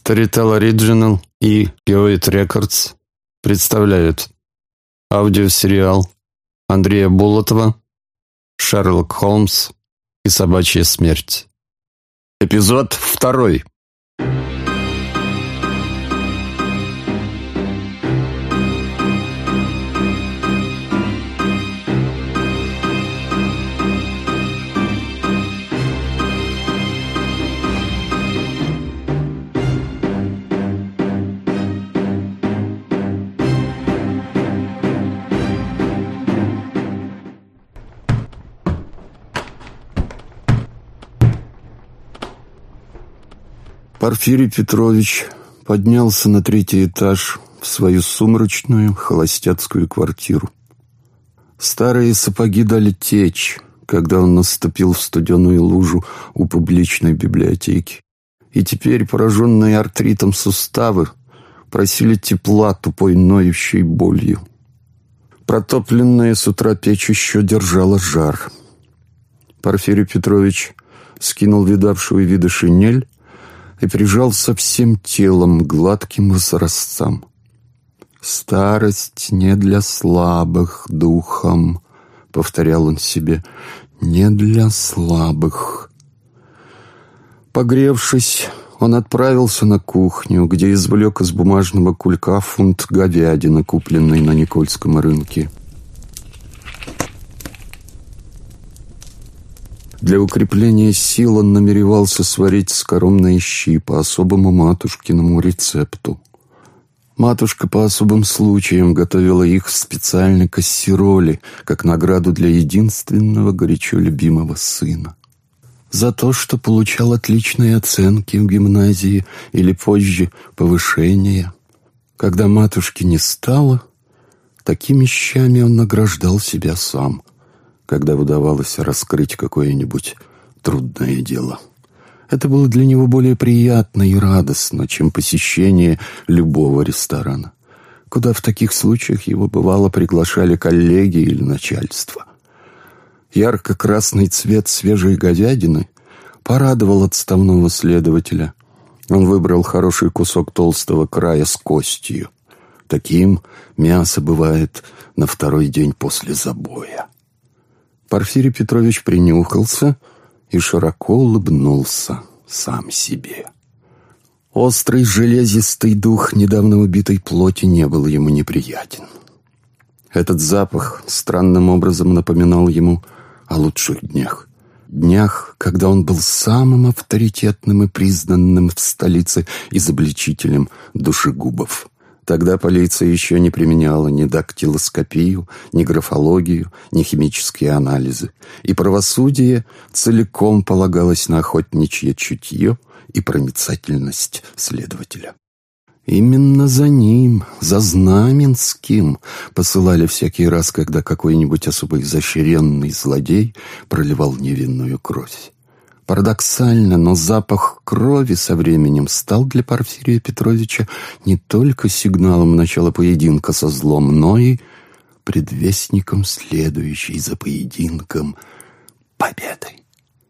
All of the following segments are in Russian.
Storytel Original и Poet Records представляют аудиосериал Андрея Болотова «Шерлок Холмс и собачья смерть». Эпизод 2. Порфирий Петрович поднялся на 3-й этаж в свою сумрачную холостяцкую квартиру. Старые сапоги дали течь, когда он наступил в студеную лужу у публичной библиотеки. И теперь, пораженные артритом суставы, просили тепла тупой ноющей болью. Протопленная с утра печь еще держала жар. Порфирий Петрович скинул видавшую виды шинель и прижался всем телом к гладким возрастцам. «Старость не для слабых духом», — повторял он себе, — «не для слабых». Погревшись, он отправился на кухню, где извлек из бумажного кулька фунт говядины, купленной на Никольском рынке. Для укрепления сил он намеревался сварить скоромные щи по особому матушкиному рецепту. Матушка по особым случаям готовила их в специальной кассероле, как награду для единственного горячо любимого сына. За то, что получал отличные оценки в гимназии или позже повышение. Когда матушки не стало, такими щами он награждал себя сам, когда удавалось раскрыть какое-нибудь трудное дело. Это было для него более приятно и радостно, чем посещение любого ресторана, куда в таких случаях его, бывало, приглашали коллеги или начальство. Ярко-красный цвет свежей говядины порадовал отставного следователя. Он выбрал хороший кусок толстого края с костью. Таким мясо бывает на 2-й день после забоя. Порфирий Петрович принюхался и широко улыбнулся сам себе. Острый железистый дух недавно убитой плоти не был ему неприятен. Этот запах странным образом напоминал ему о лучших днях. Днях, когда он был самым авторитетным и признанным в столице изобличителем душегубов. Тогда полиция еще не применяла ни дактилоскопию, ни графологию, ни химические анализы, и правосудие целиком полагалось на охотничье чутье и проницательность следователя. Именно за ним, за Знаменским, посылали всякий раз, когда какой-нибудь особо изощренный злодей проливал невинную кровь. Парадоксально, но запах крови со временем стал для Порфирия Петровича не только сигналом начала поединка со злом, но и предвестником следующей за поединком победы.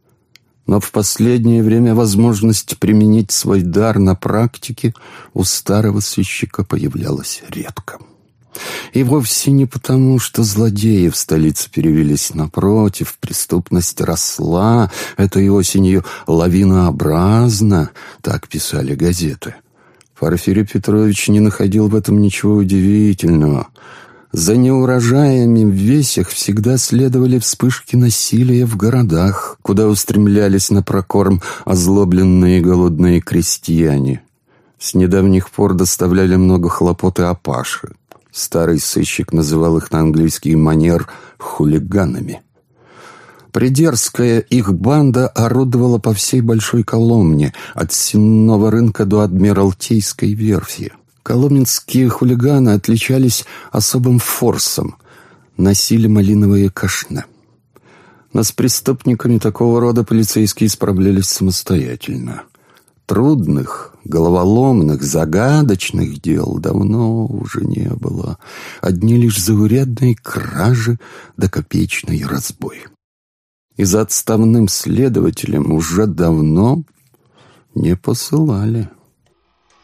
Но в последнее время возможность применить свой дар на практике у старого сыщика появлялась редко. И вовсе не потому, что злодеи в столице перевелись. Напротив, преступность росла этой осенью лавинообразно, так писали газеты. Порфирий Петрович не находил в этом ничего удивительного. За неурожаями в весях всегда следовали вспышки насилия в городах, куда устремлялись на прокорм озлобленные и голодные крестьяне. С недавних пор доставляли много хлопот и опаши. Старый сыщик называл их на английский манер хулиганами. Придерзкая их банда орудовала по всей Большой Коломне, от Сенного рынка до Адмиралтейской верфи. Коломенские хулиганы отличались особым форсом, носили малиновые кашне. Но с преступниками такого рода полицейские справлялись самостоятельно. Трудных, головоломных, загадочных дел давно уже не было. Одни лишь заурядные кражи да копеечный разбой. И за отставным следователем уже давно не посылали.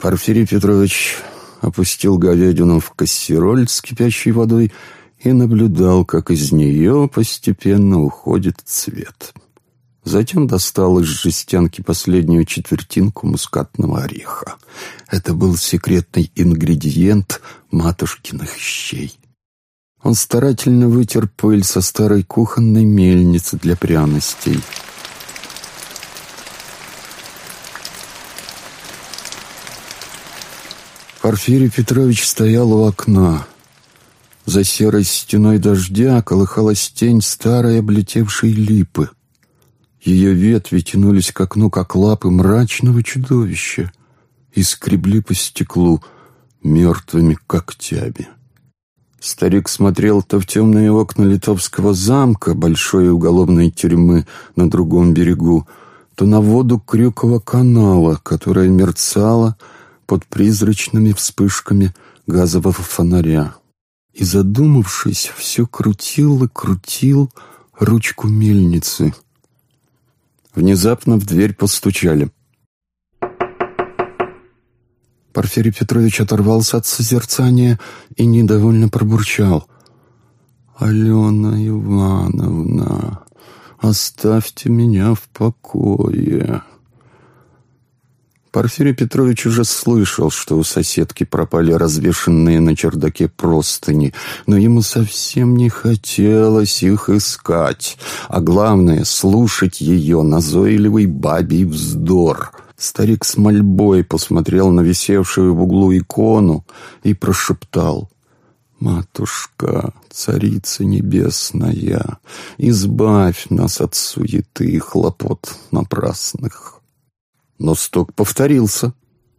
Порфирий Петрович опустил говядину в кассероль с кипящей водой и наблюдал, как из нее постепенно уходит цвет. Затем достал из жестянки последнюю четвертинку мускатного ореха. Это был секретный ингредиент матушкиных щей. Он старательно вытер пыль со старой кухонной мельницы для пряностей. Порфирий Петрович стоял у окна. За серой стеной дождя колыхалась тень старой облетевшей липы. Ее ветви тянулись к окну, как лапы мрачного чудовища, и скребли по стеклу мертвыми когтями. Старик смотрел то в темные окна Литовского замка, большой уголовной тюрьмы на другом берегу, то на воду Крюкова канала, которая мерцала под призрачными вспышками газового фонаря. И, задумавшись, все крутил и крутил ручку мельницы. Внезапно в дверь постучали. Порфирий Петрович оторвался от созерцания и недовольно пробурчал: «Алена Ивановна, оставьте меня в покое». Порфирий Петрович уже слышал, что у соседки пропали развешанные на чердаке простыни, но ему совсем не хотелось их искать, а главное — слушать ее назойливый бабий вздор. Старик с мольбой посмотрел на висевшую в углу икону и прошептал: «Матушка, царица небесная, избавь нас от суеты и хлопот напрасных». Но стук повторился.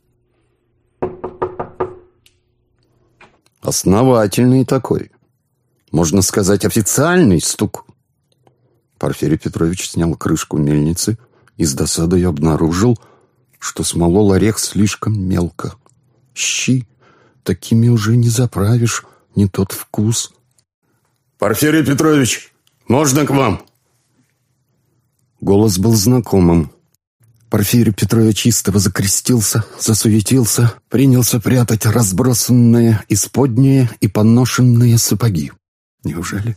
Основательный такой. Можно сказать, официальный стук. Порфирий Петрович снял крышку мельницы и с досадой обнаружил, что смолол орех слишком мелко. Щи такими уже не заправишь, не тот вкус. «Порфирий Петрович, можно к вам?» Голос был знакомым. Порфирий Петрович истово закрестился, засуетился, принялся прятать разбросанные исподние и поношенные сапоги. Неужели?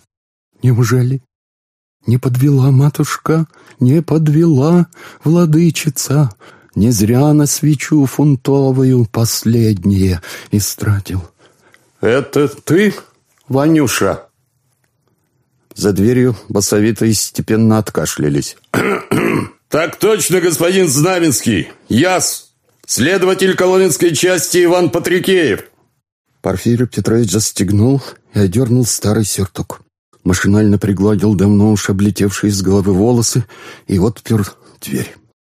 Не подвела матушка, не подвела владычица. Не зря на свечу фунтовую последнее истратил. «Это ты, Ванюша?» За дверью басовито и степенно откашлялись. «Так точно, господин Знаменский! Яс! Следователь Коломенской части Иван Патрикеев!» Порфирий Петрович застегнул и одернул старый сюртук. Машинально пригладил давно уж облетевшие с головы волосы и отпер дверь.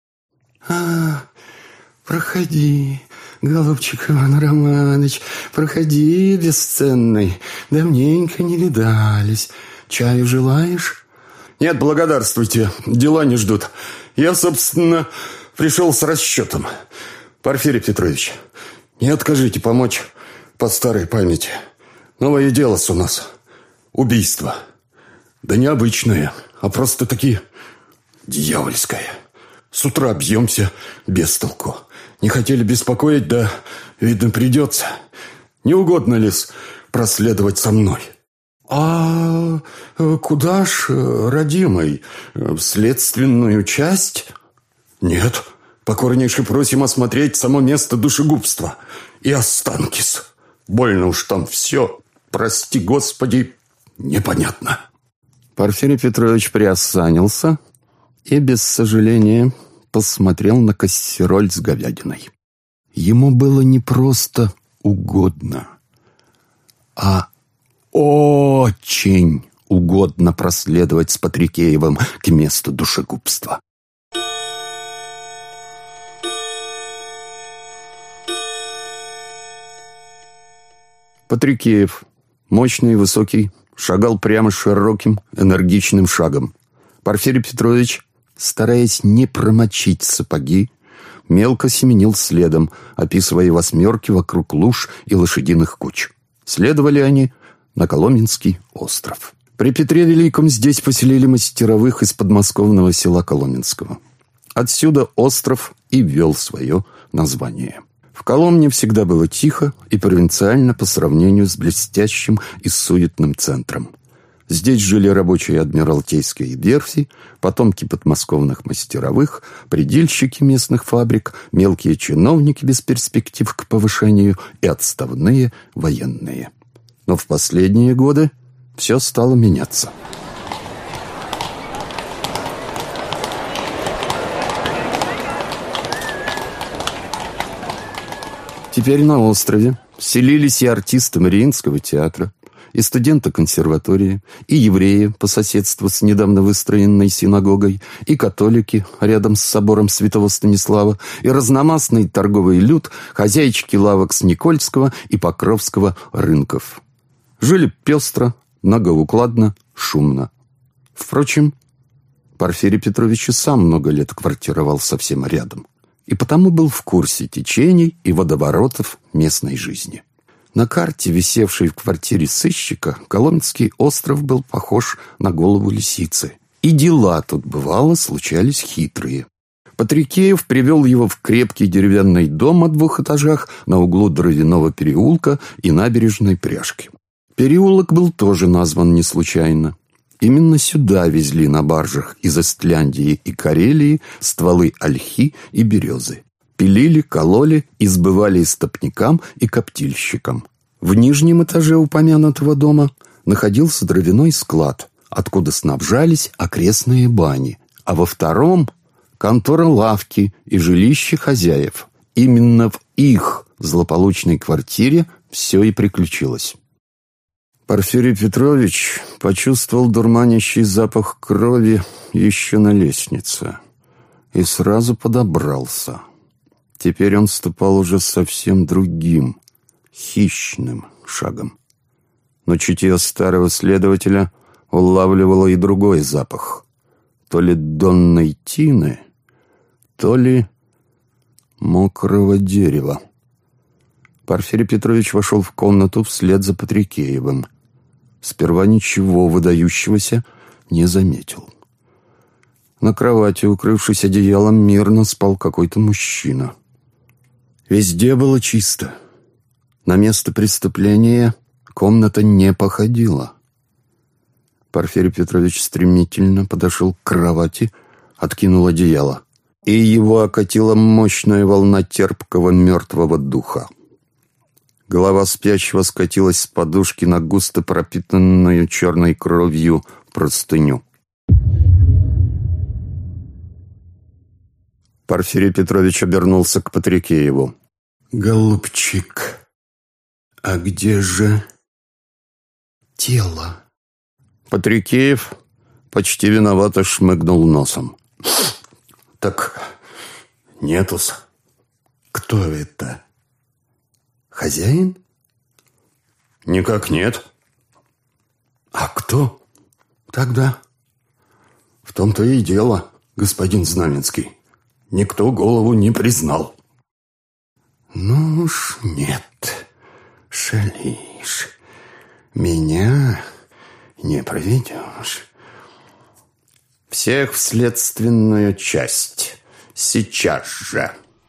Проходи, голубчик Иван Романович, проходи, бесценный. Давненько не видались. Чаю желаешь?» «Нет, благодарствуйте, дела не ждут. Я, собственно, пришел с расчетом. Порфирий Петрович, не откажите помочь по старой памяти. Новое дело у нас. Убийство. Да не обычное, а просто-таки дьявольское. С утра бьемся без толку. Не хотели беспокоить, да, видно, придется. Не угодно ли проследовать со мной?» «А куда ж, родимый, в следственную часть?» «Нет, покорнейше просим осмотреть само место душегубства и останкис. Больно уж там все, прости господи, непонятно». Порфирий Петрович приосанился и без сожаления посмотрел на кассероль с говядиной. Ему было не просто угодно, а очень угодно проследовать с Патрикеевым к месту душегубства. Патрикеев, мощный и высокий, шагал прямо широким, энергичным шагом. Порфирий Петрович, стараясь не промочить сапоги, мелко семенил следом, описывая восьмерки вокруг луж и лошадиных куч. Следовали они на Коломенский остров. При Петре Великом здесь поселили мастеровых из подмосковного села Коломенского. Отсюда остров и вел свое название. В В Коломне всегда было тихо и провинциально по сравнению с блестящим и суетным центром. Здесь жили рабочие адмиралтейской верфи, потомки подмосковных мастеровых, предельщики местных фабрик, мелкие чиновники без перспектив к повышению и отставные военные. Но в последние годы все стало меняться. Теперь на острове селились и артисты Мариинского театра, и студенты консерватории, и евреи по соседству с недавно выстроенной синагогой, и католики рядом с собором святого Станислава, и разномастный торговый люд, хозяйчики лавок с Никольского и Покровского рынков. Жили пестро, многоукладно, шумно. Впрочем, Порфирий Петрович и сам много лет квартировал совсем рядом, и потому был в курсе течений и водоворотов местной жизни. На карте, висевшей в квартире сыщика, Коломенский остров был похож на голову лисицы. И дела тут, бывало, случались хитрые. Патрикеев привел его в крепкий деревянный дом о 2 этажах на углу Дровяного переулка и набережной Пряжки. Переулок был тоже назван не случайно. Именно сюда везли на баржах из Эстляндии и Карелии стволы ольхи и березы. Пилили, кололи и сбывали истопникам и коптильщикам. В нижнем этаже упомянутого дома находился дровяной склад, откуда снабжались окрестные бани, а во втором — контора лавки и жилище хозяев. Именно в их злополучной квартире все и приключилось. Порфирий Петрович почувствовал дурманящий запах крови еще на лестнице и сразу подобрался. Теперь он ступал уже совсем другим, хищным шагом. Но чутье старого следователя улавливало и другой запах. То ли донной тины, то ли мокрого дерева. Порфирий Петрович вошел в комнату вслед за Патрикеевым. Сперва ничего выдающегося не заметил. На кровати, укрывшись одеялом, мирно спал какой-то мужчина. Везде было чисто. На место преступления комната не походила. Порфирий Петрович стремительно подошел к кровати, откинул одеяло, и его окатила мощная волна терпкого мертвого духа. Голова спящего скатилась с подушки на густо пропитанную черной кровью простыню. Порфирий Петрович обернулся к Патрикееву. «Голубчик, а где же тело?» Патрикеев почти виновато шмыгнул носом. «Так нету-с. Кто это? Хозяин?» «Никак нет». «А кто тогда?» «В том-то и дело, господин Знаменский. Никто голову не признал». «Ну уж нет, шалишь. Меня не проведешь. Всех в следственную часть. Сейчас же».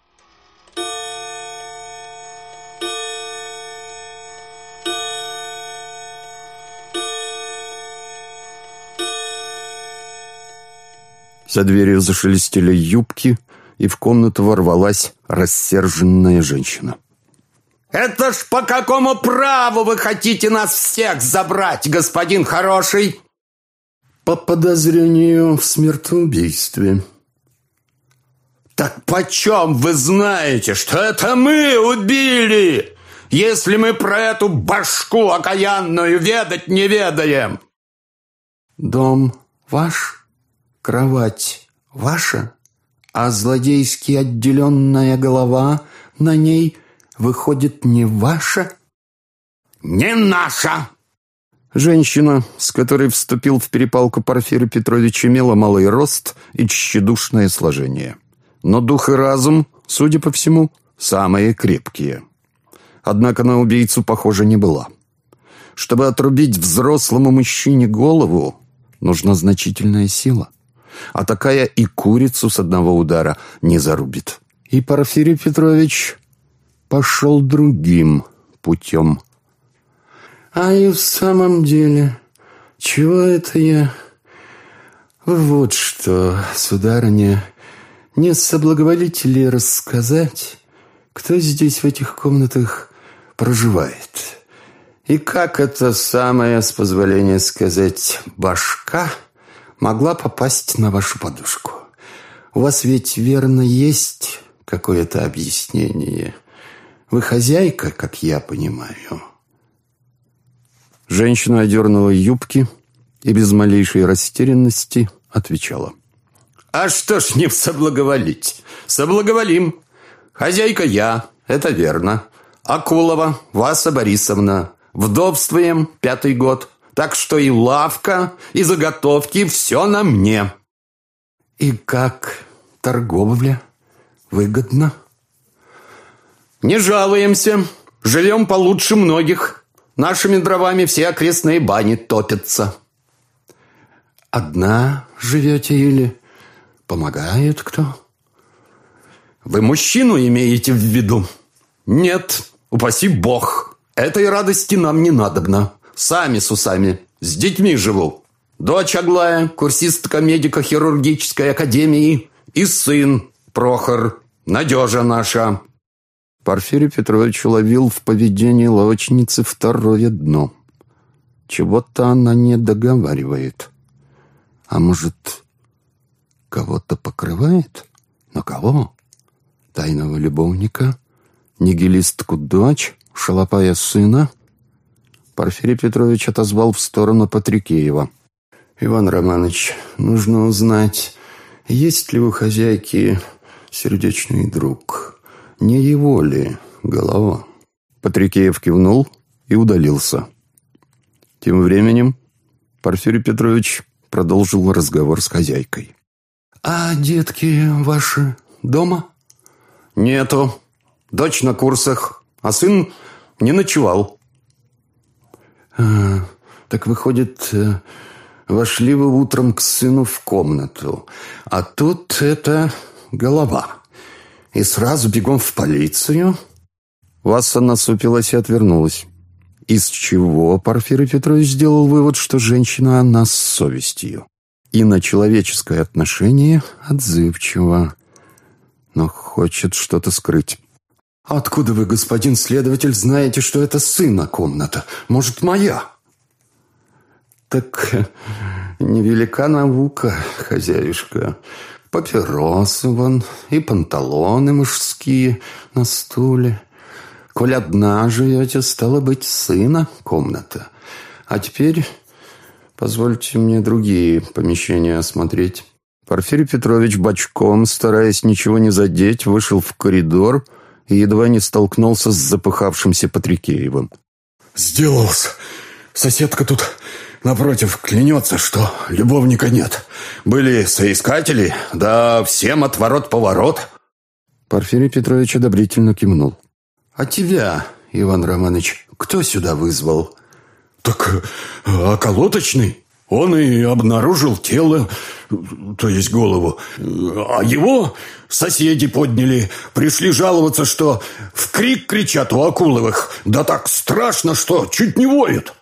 За дверью зашелестели юбки, и в комнату ворвалась рассерженная женщина. «Это ж по какому праву вы хотите нас всех забрать, господин хороший?» «По подозрению в смертоубийстве». «Так почем вы знаете, что это мы убили, если мы про эту башку окаянную ведать не ведаем?» «Дом ваш, кровать ваша, а злодейски отделенная голова на ней, выходит, не ваша?» «Не наша!» Женщина, с которой вступил в перепалку Порфирий Петрович, имела малый рост и тщедушное сложение. Но дух и разум, судя по всему, самые крепкие. Однако на убийцу похоже не была. Чтобы отрубить взрослому мужчине голову, нужна значительная сила. А такая и курицу с одного удара не зарубит. И Порфирий Петрович пошел другим путем. А и в самом деле, чего это я? Вот что, сударыня, не соблаговолите ли рассказать, кто здесь в этих комнатах проживает? И как эта самая, с позволения сказать, башка могла попасть на вашу подушку? У вас ведь, верно, есть какое-то объяснение. Вы хозяйка, как я понимаю. Женщина одернула юбки и без малейшей растерянности отвечала. А что ж не соблаговолить? Соблаговолим. Хозяйка я, это верно. Акулова Васа Борисовна. Вдовствуем 5-й год. Так что и лавка, и заготовки, все на мне. И как торговля? Выгодно? Не жалуемся. Живем получше многих. Нашими дровами все окрестные бани топятся. Одна живете или помогает кто? Вы мужчину имеете в виду? Нет, упаси бог. Этой радости нам не надобно. Сами с усами. С детьми живу. Дочь Аглая, курсистка медико-хирургической академии. И сын Прохор, Надежа наша. Порфирий Петрович уловил в поведении лавочницы второе дно. Чего-то она не договаривает. А может, кого-то покрывает? Но кого? Тайного любовника? Нигилистку дочь? Шалопая сына? Порфирий Петрович отозвал в сторону Патрикеева. Иван Романович, нужно узнать, есть ли у хозяйки сердечный друг. Не его ли голова? Патрикеев кивнул и удалился. Тем временем Порфирий Петрович продолжил разговор с хозяйкой. А детки ваши дома? Нету. Дочь на курсах, а сын не ночевал. Так выходит, вошли вы утром к сыну в комнату, а тут это голова. И сразу бегом в полицию? Васса насупилась и отвернулась. Из чего Порфирий Петрович сделал вывод, что женщина она с совестью. И на человеческое отношение отзывчива, но хочет что-то скрыть. Откуда вы, господин следователь, знаете, что это сына комната? Может, моя? Так невелика наука, хозяюшка. Папиросы вон и панталоны мужские на стуле. Коль одна живете, стало быть, сына комната. А теперь позвольте мне другие помещения осмотреть. Порфирий Петрович бочком, стараясь ничего не задеть, вышел в коридор и едва не столкнулся с запыхавшимся Патрикеевым. «Сделался. Соседка тут напротив клянется, что любовника нет. Были соискатели, да всем отворот-поворот». Порфирий Петрович одобрительно кивнул. «А тебя, Иван Романович, кто сюда вызвал?» «Так околоточный. Он и обнаружил тело, то есть голову. А его соседи подняли, пришли жаловаться, что в крик кричат у Акуловых. Да так страшно, что чуть не воют».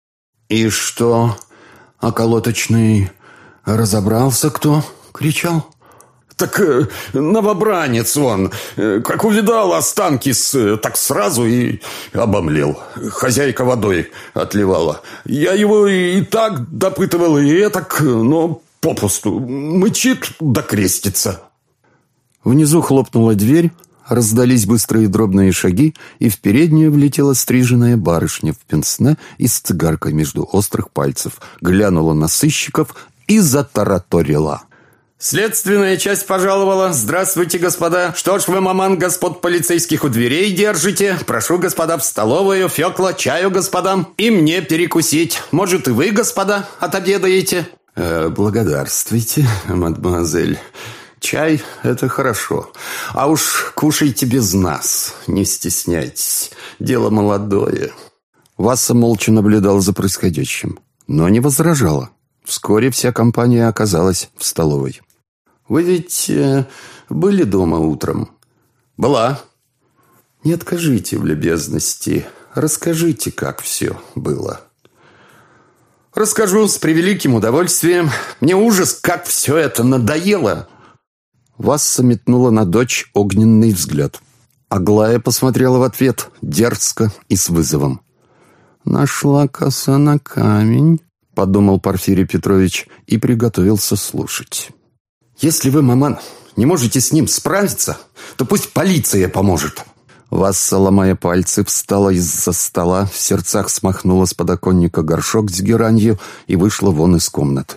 «И что, околоточный разобрался, кто кричал?» «Так новобранец он, как увидал останки, так сразу и обомлел. Хозяйка водой отливала. Я его и так допытывал, и этак, но попусту. Мычит да крестится». Внизу хлопнула дверь, раздались быстрые дробные шаги, и в переднюю влетела стриженная барышня в пенсне и с цигаркой между острых пальцев, глянула на сыщиков и затараторила. «Следственная часть пожаловала. Здравствуйте, господа. Что ж вы, маман, господ полицейских у дверей держите? Прошу, господа, в столовую. Фёкла, чаю господам. И мне перекусить. Может, и вы, господа, отобедаете?» «Благодарствуйте, мадемуазель. Чай – это хорошо. А уж кушайте без нас. Не стесняйтесь. Дело молодое». Васса молча наблюдал за происходящим, но не возражала. Вскоре вся компания оказалась в столовой. «Вы ведь были дома утром?» «Была». Не откажите в любезности, расскажите, как все было». «Расскажу с превеликим удовольствием. Мне ужас, как все это надоело». Васса метнула на дочь огненный взгляд. Аглая посмотрела в ответ дерзко и с вызовом. «Нашла коса на камень», — подумал Порфирий Петрович и приготовился слушать. «Если вы, маман, не можете с ним справиться, то пусть полиция поможет». Васса, ломая пальцы, встала из-за стола, в сердцах смахнула с подоконника горшок с геранью и вышла вон из комнаты.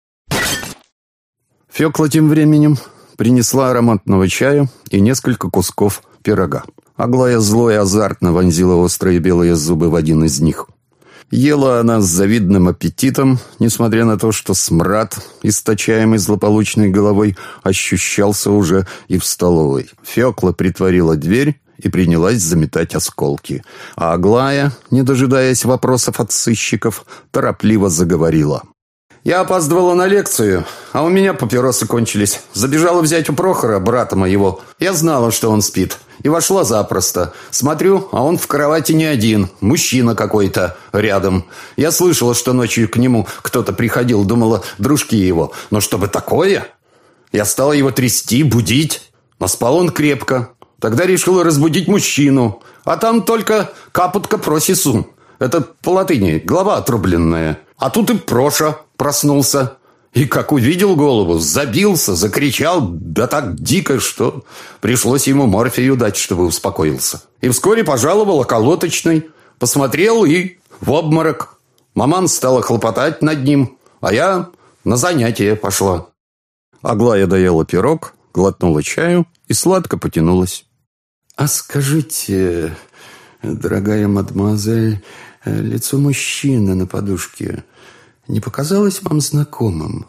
Фёкла тем временем принесла ароматного чаю и несколько кусков пирога. Аглая зло и азартно вонзила острые белые зубы в один из них. Ела она с завидным аппетитом, несмотря на то, что смрад, источаемый злополучной головой, ощущался уже и в столовой. Фёкла притворила дверь и принялась заметать осколки. А Аглая, не дожидаясь вопросов от сыщиков, торопливо заговорила. «Я опаздывала на лекцию, а у меня папиросы кончились. Забежала взять у Прохора, брата моего. Я знала, что он спит, и вошла запросто. Смотрю, а он в кровати не один, мужчина какой-то рядом. Я слышала, что ночью к нему кто-то приходил, думала, дружки его. Но чтобы такое? Я стала его трясти, будить, но спал он крепко. Тогда решила разбудить мужчину, а там только капутка просису. Это по латыни, голова отрубленная. А тут и Проша проснулся. И как увидел голову, забился, закричал, да так дико, что пришлось ему морфию дать, чтобы успокоился. И вскоре пожаловал околоточный, посмотрел и в обморок. Маман стала хлопотать над ним, а я на занятия пошла». Аглая доела пирог, глотнула чаю и сладко потянулась. «А скажите, дорогая мадемуазель, лицо мужчины на подушке не показалось вам знакомым?»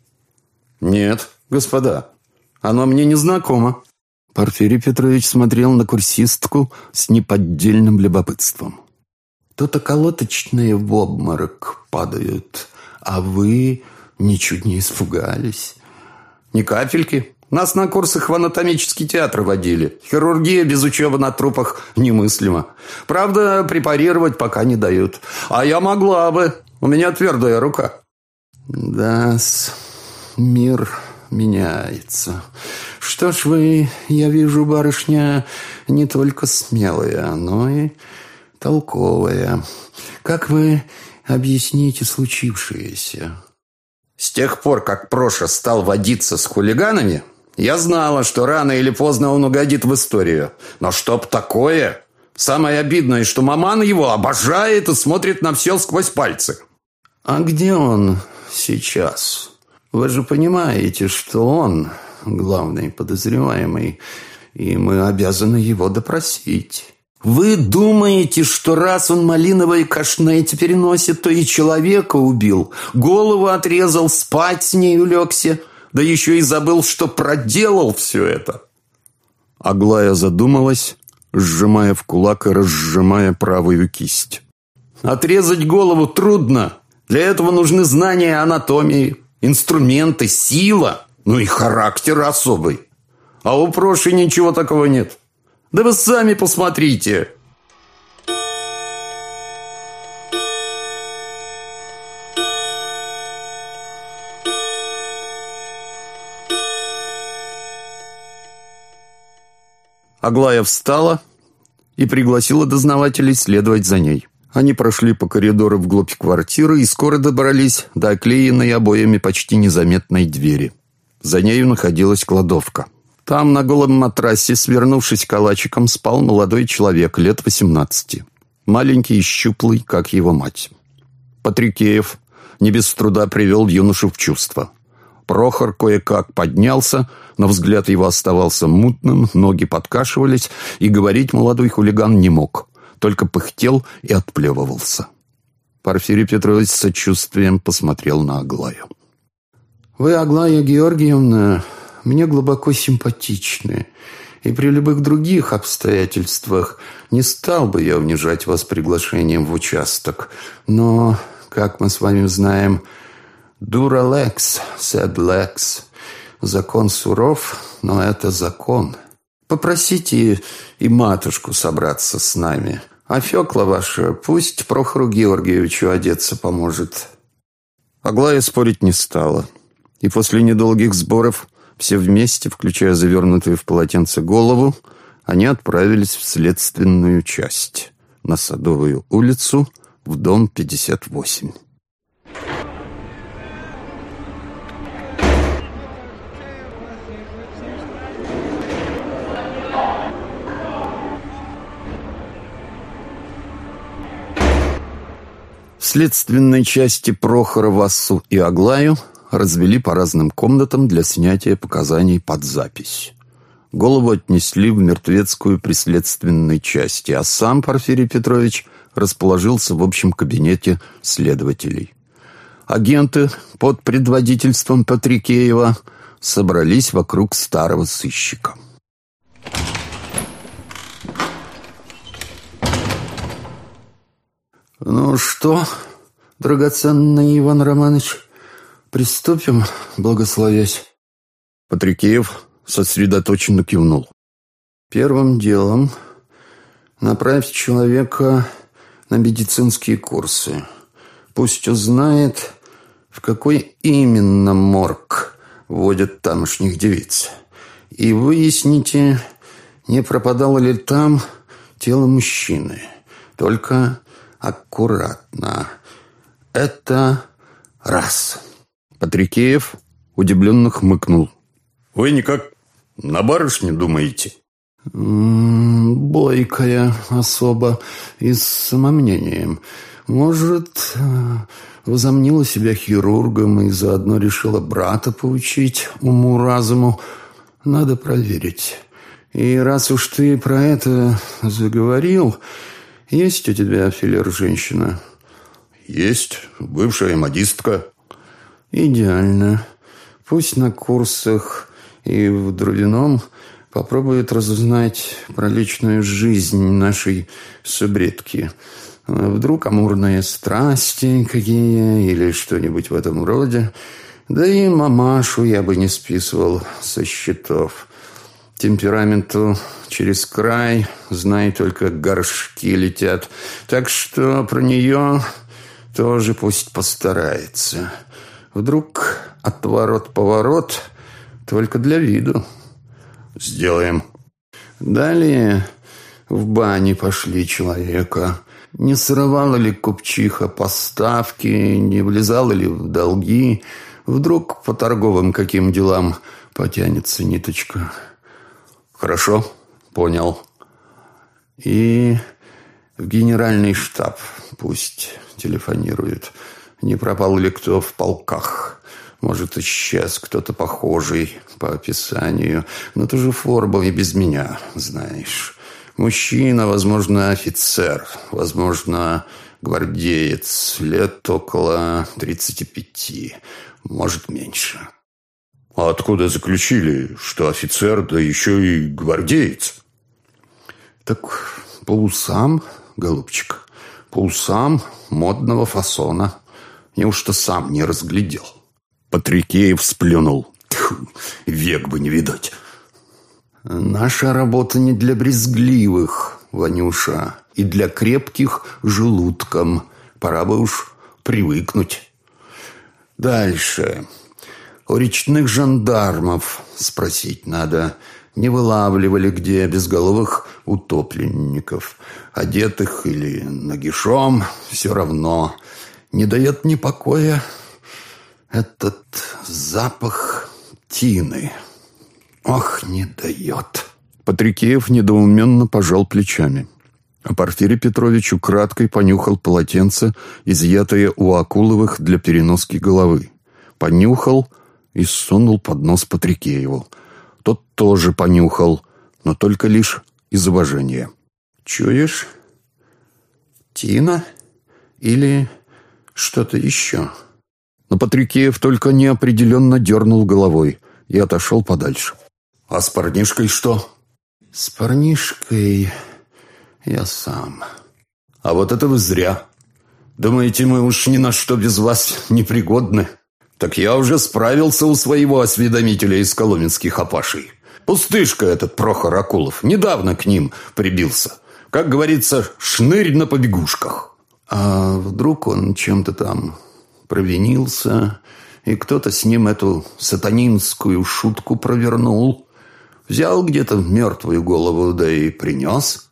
«Нет, господа, оно мне не знакомо». Порфирий Петрович смотрел на курсистку с неподдельным любопытством. «Тут околоточные в обморок падают, а вы ничуть не испугались». «Ни капельки. Нас на курсах в анатомический театр водили. Хирургия без учебы на трупах немыслима. Правда, препарировать пока не дают. А я могла бы. У меня твердая рука». «Да-с, мир меняется. Что ж вы, я вижу, барышня, не только смелая, но и толковая. Как вы объясните случившееся?» «С тех пор, как Проша стал водиться с хулиганами, я знала, что рано или поздно он угодит в историю. Но чтоб такое! Самое обидное, что маман его обожает и смотрит на все сквозь пальцы». «А где он сейчас? Вы же понимаете, что он главный подозреваемый, и мы обязаны его допросить». «Вы думаете, что раз он малиновое кашне теперь носит, то и человека убил, голову отрезал, спать с ней улегся, да еще и забыл, что проделал все это?» Аглая задумалась, сжимая в кулак и разжимая правую кисть. «Отрезать голову трудно. Для этого нужны знания анатомии, инструменты, сила, ну и характер особый. А у Проши ничего такого нет. Да вы сами посмотрите». Аглая встала и пригласила дознавателей следовать за ней. Они прошли по коридору вглубь квартиры и скоро добрались до оклеенной обоями почти незаметной двери. За нею находилась кладовка. Там на голом матрасе, свернувшись калачиком, спал молодой человек лет 18. Маленький и щуплый, как его мать. Патрикеев не без труда привел юношу в чувство. Прохор кое-как поднялся, но взгляд его оставался мутным, ноги подкашивались, и говорить молодой хулиган не мог, только пыхтел и отплевывался. Порфирий Петрович с сочувствием посмотрел на Аглаю. «Вы, Аглая Георгиевна, мне глубоко симпатичны, и при любых других обстоятельствах не стал бы я унижать вас приглашением в участок. Но, как мы с вами знаем, дура лекс, sed lex. Закон суров, но это закон. Попросите и матушку собраться с нами. А Фёкла ваша пусть Прохору Георгиевичу одеться поможет». Аглая спорить не стала. И после недолгих сборов все вместе, включая завернутую в полотенце голову, они отправились в следственную часть, на Садовую улицу, в дом 58. В следственной части Прохора, Вассу и Аглаю развели по разным комнатам для снятия показаний под запись. Голову отнесли в мертвецкую при следственной части, а сам Порфирий Петрович расположился в общем кабинете следователей. Агенты под предводительством Патрикеева собрались вокруг старого сыщика. «Ну что, драгоценный Иван Романович, приступим, благословясь?» Патрикеев сосредоточенно кивнул. «Первым делом направь человека на медицинские курсы. Пусть узнает, в какой именно морг водят тамошних девиц. И выясните, не пропадало ли там тело мужчины. Только аккуратно. Это раз». Патрикеев удивленно хмыкнул. «Вы никак на барышню думаете?» «Бойкая особа и с самомнением. Может, возомнила себя хирургом и заодно решила брата поучить уму-разуму. Надо проверить. И раз уж ты про это заговорил, есть у тебя филер-женщина?» «Есть. Бывшая модистка». «Идеально. Пусть на курсах и в Друвином попробует разузнать про личную жизнь нашей субредки. Вдруг амурные страсти какие или что-нибудь в этом роде. Да и мамашу я бы не списывал со счетов. Темпераменту через край, знай, только горшки летят. Так что про нее тоже пусть постарается. Вдруг отворот-поворот только для виду». «Сделаем». Далее в бане пошли человека. Не срывала ли купчиха поставки, не влезала ли в долги. Вдруг по торговым каким делам потянется ниточка. «Хорошо, понял». И в генеральный штаб пусть телефонирует. Не пропал ли кто в полках? Может, исчез кто-то похожий по описанию. Но ты же форма и без меня, знаешь. Мужчина, возможно, офицер, возможно, гвардеец, лет около 35, может, меньше. «А откуда заключили, что офицер, да еще и гвардеец?» «Так по усам, голубчик, по усам модного фасона. Неужто сам не разглядел?» Патрикеев сплюнул. «Тьфу, век бы не видать». «Наша работа не для брезгливых, Ванюша, и для крепких желудком. Пора бы уж привыкнуть. Дальше. У речных жандармов спросить надо, не вылавливали где безголовых утопленников, одетых или нагишом, все равно. Не дает ни покоя этот запах тины. Ох, не дает». Патрикеев недоуменно пожал плечами. А Порфирий Петрович украдкой понюхал полотенце, изъятое у Акуловых для переноски головы. Понюхал и сунул под нос Патрикееву. Тот тоже понюхал, но только лишь из уважения. «Чуешь? Тина? Или что-то еще?» Но Патрикеев только неопределенно дернул головой и отошел подальше. «А с парнишкой что?» «С парнишкой я сам». «А вот это вы зря. Думаете, мы уж ни на что без вас непригодны? Так я уже справился у своего осведомителя из коломенских опашей. Пустышка этот Прохор Акулов. Недавно к ним прибился. Как говорится, шнырь на побегушках. А вдруг он чем-то там провинился, и кто-то с ним эту сатанинскую шутку провернул? Взял где-то мертвую голову, да и принес?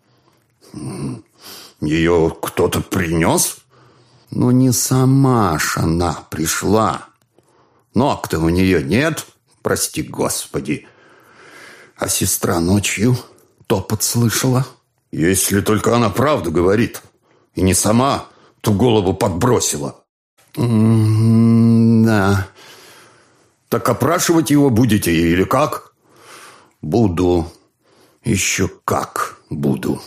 Ее кто-то принес? Ну, не сама ж она пришла. Ног-то у нее нет, прости господи. А сестра ночью топот слышала. Если только она правду говорит, и не сама ту голову подбросила. Да. Так опрашивать его будете или как? Буду. Еще как буду.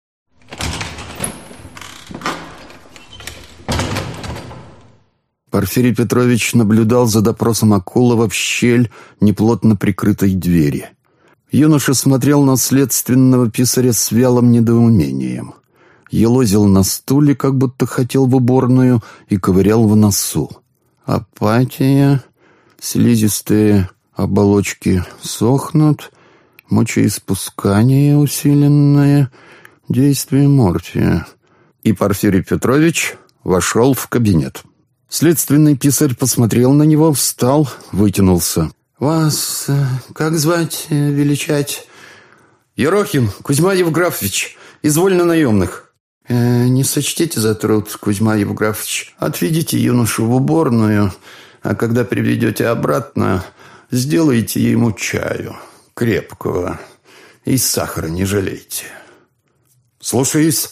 Порфирий Петрович наблюдал за допросом Акулова в щель неплотно прикрытой двери. Юноша смотрел на следственного писаря с вялым недоумением. Елозил на стуле, как будто хотел в уборную, и ковырял в носу. Апатия, слизистые оболочки сохнут, мочеиспускание усиленное, действие морфия. И Порфирий Петрович вошел в кабинет. Следственный писарь посмотрел на него, встал, вытянулся. «Вас как звать, величать?» «Ерохин Кузьма Евграфович, из вольнонаемных». «Не сочтите за труд, Кузьма Евграфович. Отведите юношу в уборную, а когда приведете обратно, сделайте ему чаю, крепкого, и сахара не жалейте». «Слушаюсь».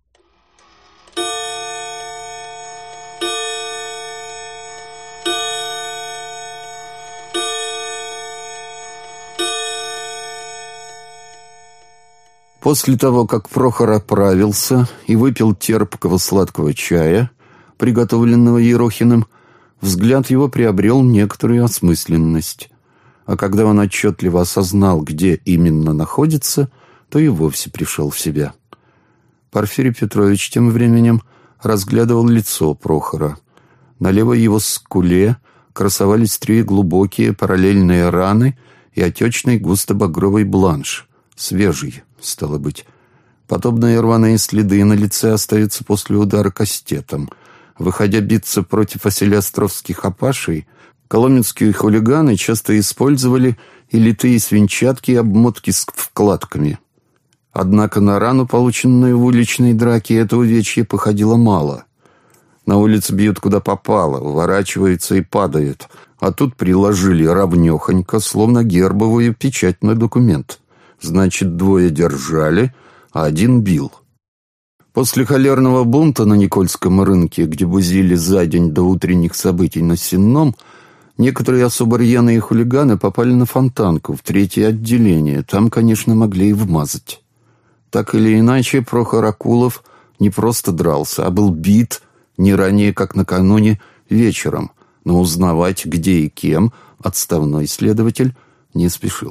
После того, как Прохор оправился и выпил терпкого сладкого чая, приготовленного Ерохиным, взгляд его приобрел некоторую осмысленность. А когда он отчетливо осознал, где именно находится, то и вовсе пришел в себя. Порфирий Петрович тем временем разглядывал лицо Прохора. На левой его скуле красовались 3 глубокие параллельные раны и отечный густо-багровый бланш, свежий, стало быть. Подобные рваные следы на лице остаются после удара кастетом. Выходя биться против василиостровских апашей, коломенские хулиганы часто использовали и литые свинчатки, и обмотки с вкладками. Однако на рану, полученную в уличной драке, это увечье походило мало. На улице бьют куда попало, уворачиваются и падают, а тут приложили ровнёхонько, словно гербовую печать на документ. Значит, 2 держали, а 1 бил. После холерного бунта на Никольском рынке, где бузили за день до утренних событий на Сенном, некоторые особо рьяные хулиганы попали на Фонтанку, в 3-е отделение. Там, конечно, могли и вмазать. Так или иначе, Прохор Акулов не просто дрался, а был бит не ранее, как накануне вечером. Но узнавать, где и кем, отставной следователь не спешил.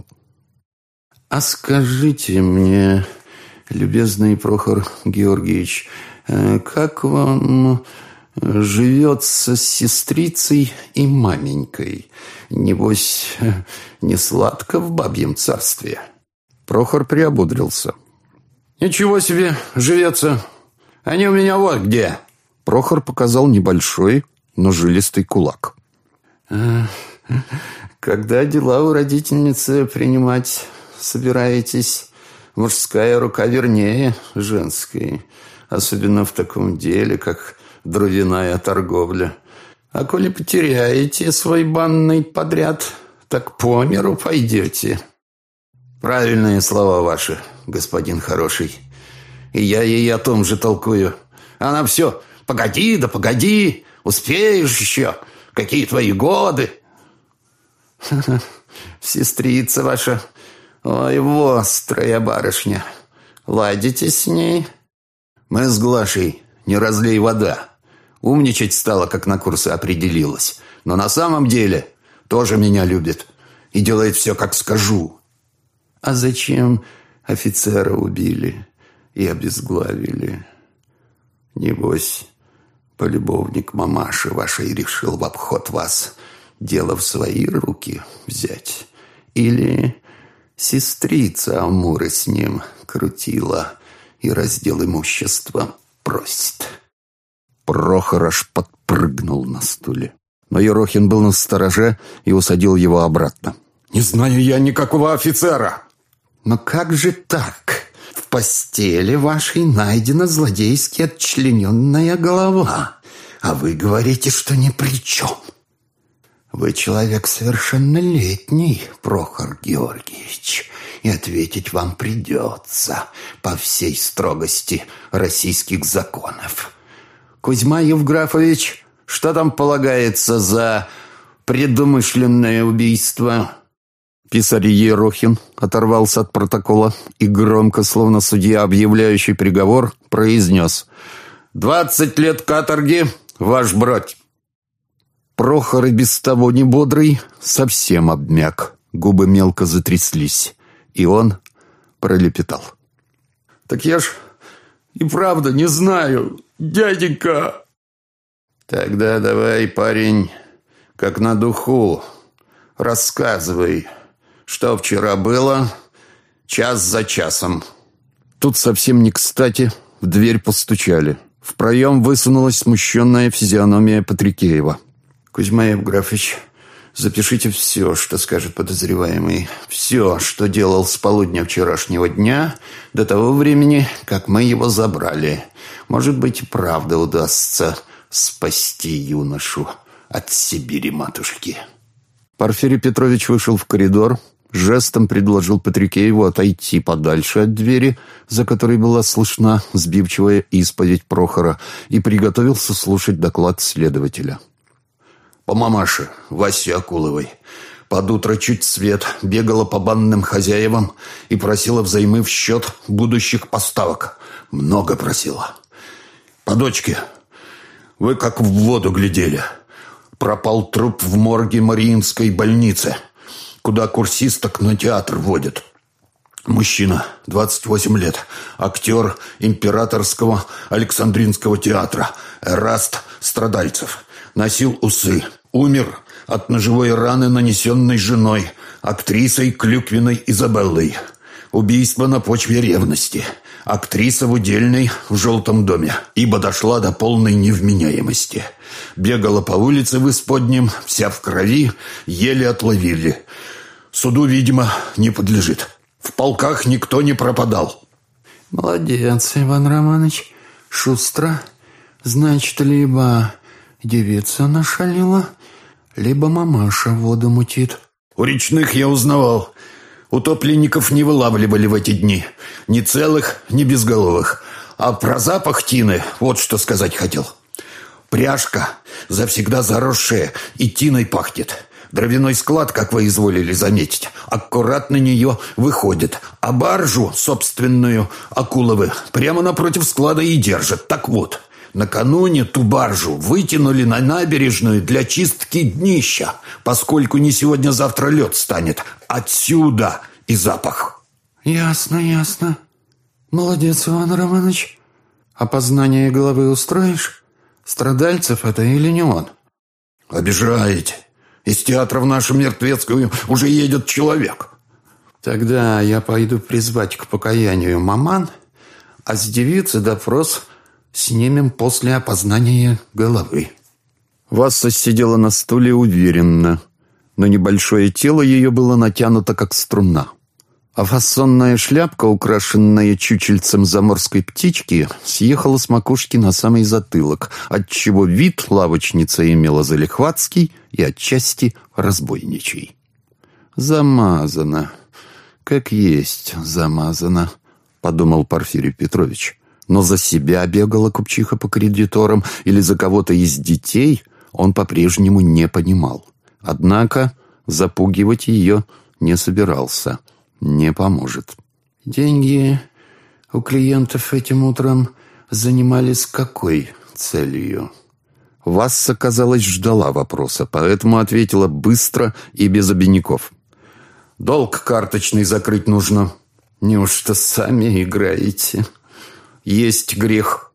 «А скажите мне, любезный Прохор Георгиевич, как вам живется с сестрицей и маменькой? Небось, не сладко в бабьем царстве?» Прохор приободрился. «Ничего себе живется. Они у меня вот где». Прохор показал небольшой, но жилистый кулак. «Когда дела у родительницы принимать собираетесь, мужская рука вернее женской, особенно в таком деле, как дровяная торговля. А коли потеряете свой банный подряд, так по миру пойдете». «Правильные слова ваши, господин хороший. И я ей о том же толкую. Она все: погоди, да погоди, успеешь еще, какие твои годы». «Сестрица ваша, ой, вострая барышня. Ладите с ней?» «Мы с Глашей не разлей вода. Умничать стала, как на курсы определилась. Но на самом деле тоже меня любит и делает все, как скажу». «А зачем офицера убили и обезглавили? Небось, полюбовник мамаши вашей решил в обход вас дело в свои руки взять? Или Сестрица Амуры с ним крутила и раздел имущества просит». Прохор аж подпрыгнул на стуле. Но Ерохин был настороже и усадил его обратно. «Не знаю я никакого офицера!» «Но как же так? В постели вашей найдена злодейски отчлененная голова, а вы говорите, что ни при чем. Вы человек совершеннолетний, Прохор Георгиевич, и ответить вам придется по всей строгости российских законов. Кузьма Евграфович, что там полагается за предумышленное убийство?» Писарь Ерохин оторвался от протокола и громко, словно судья, объявляющий приговор, произнес: 20 лет каторги, ваш брат. Прохор, и без того не бодрый, совсем обмяк, губы мелко затряслись, и он пролепетал: «Так я ж и правда не знаю, дяденька». «Тогда давай, парень, как на духу, рассказывай, что вчера было, час за часом». Тут совсем не кстати в дверь постучали. В проем высунулась смущенная физиономия Патрикеева. «Кузьма Евграфович, запишите все, что скажет подозреваемый. Все, что делал с полудня вчерашнего дня до того времени, как мы его забрали. Может быть, и правда удастся спасти юношу от Сибири-матушки». Порфирий Петрович вышел в коридор, жестом предложил Патрикееву отойти подальше от двери, за которой была слышна сбивчивая исповедь Прохора, и приготовился слушать доклад следователя. По мамаше Васе Акуловой под утро чуть свет бегала по банным хозяевам и просила взаймы в счет будущих поставок. Много просила. По дочке вы как в воду глядели. Пропал труп в морге Мариинской больницы, куда курсисток на театр водят. Мужчина, 28 лет, актер Императорского Александринского театра, Эраст Страдальцев. Носил усы. Умер от ножевой раны, нанесенной женой, актрисой Клюквиной Изабеллой. Убийство на почве ревности. Актриса в удельной в желтом доме, ибо дошла до полной невменяемости. Бегала по улице в исподнем, вся в крови, еле отловили. Суду, видимо, не подлежит. В полках никто не пропадал. «Молодец, Иван Романович, шустро. Значит, либо девица нашалила, либо мамаша воду мутит». У речных я узнавал. Утопленников не вылавливали в эти дни. Ни целых, ни безголовых. А про запах тины вот что сказать хотел. Пряжка, завсегда заросшая, и тиной пахнет. Дровяной склад, как вы изволили заметить, аккурат на нее выходит. А баржу собственную Акуловы прямо напротив склада и держат. Так вот, накануне ту баржу вытянули на набережную для чистки днища, поскольку не сегодня-завтра лед станет. Отсюда и запах. Ясно, ясно. Молодец, Иван Романович. Опознание головы устроишь? Страдальцев это или не он? Обижаете. Из театра в нашу мертвецкую уже едет человек. Тогда я пойду призвать к покаянию маман, а с девицы допрос снимем после опознания головы. Васса сидела на стуле уверенно, но небольшое тело ее было натянуто, как струна. А фасонная шляпка, украшенная чучельцем заморской птички, съехала с макушки на самый затылок, отчего вид лавочница имела залихватский и отчасти разбойничий. «Замазано, как есть замазано», — подумал Порфирий Петрович. Но за себя бегала купчиха по кредиторам или за кого-то из детей он по-прежнему не понимал. Однако запугивать ее не собирался. Не поможет. Деньги у клиентов этим утром занимались какой целью? Васса, казалось, ждала вопроса, поэтому ответила быстро и без обиняков. Долг карточный закрыть нужно. Неужто сами играете? Есть грех.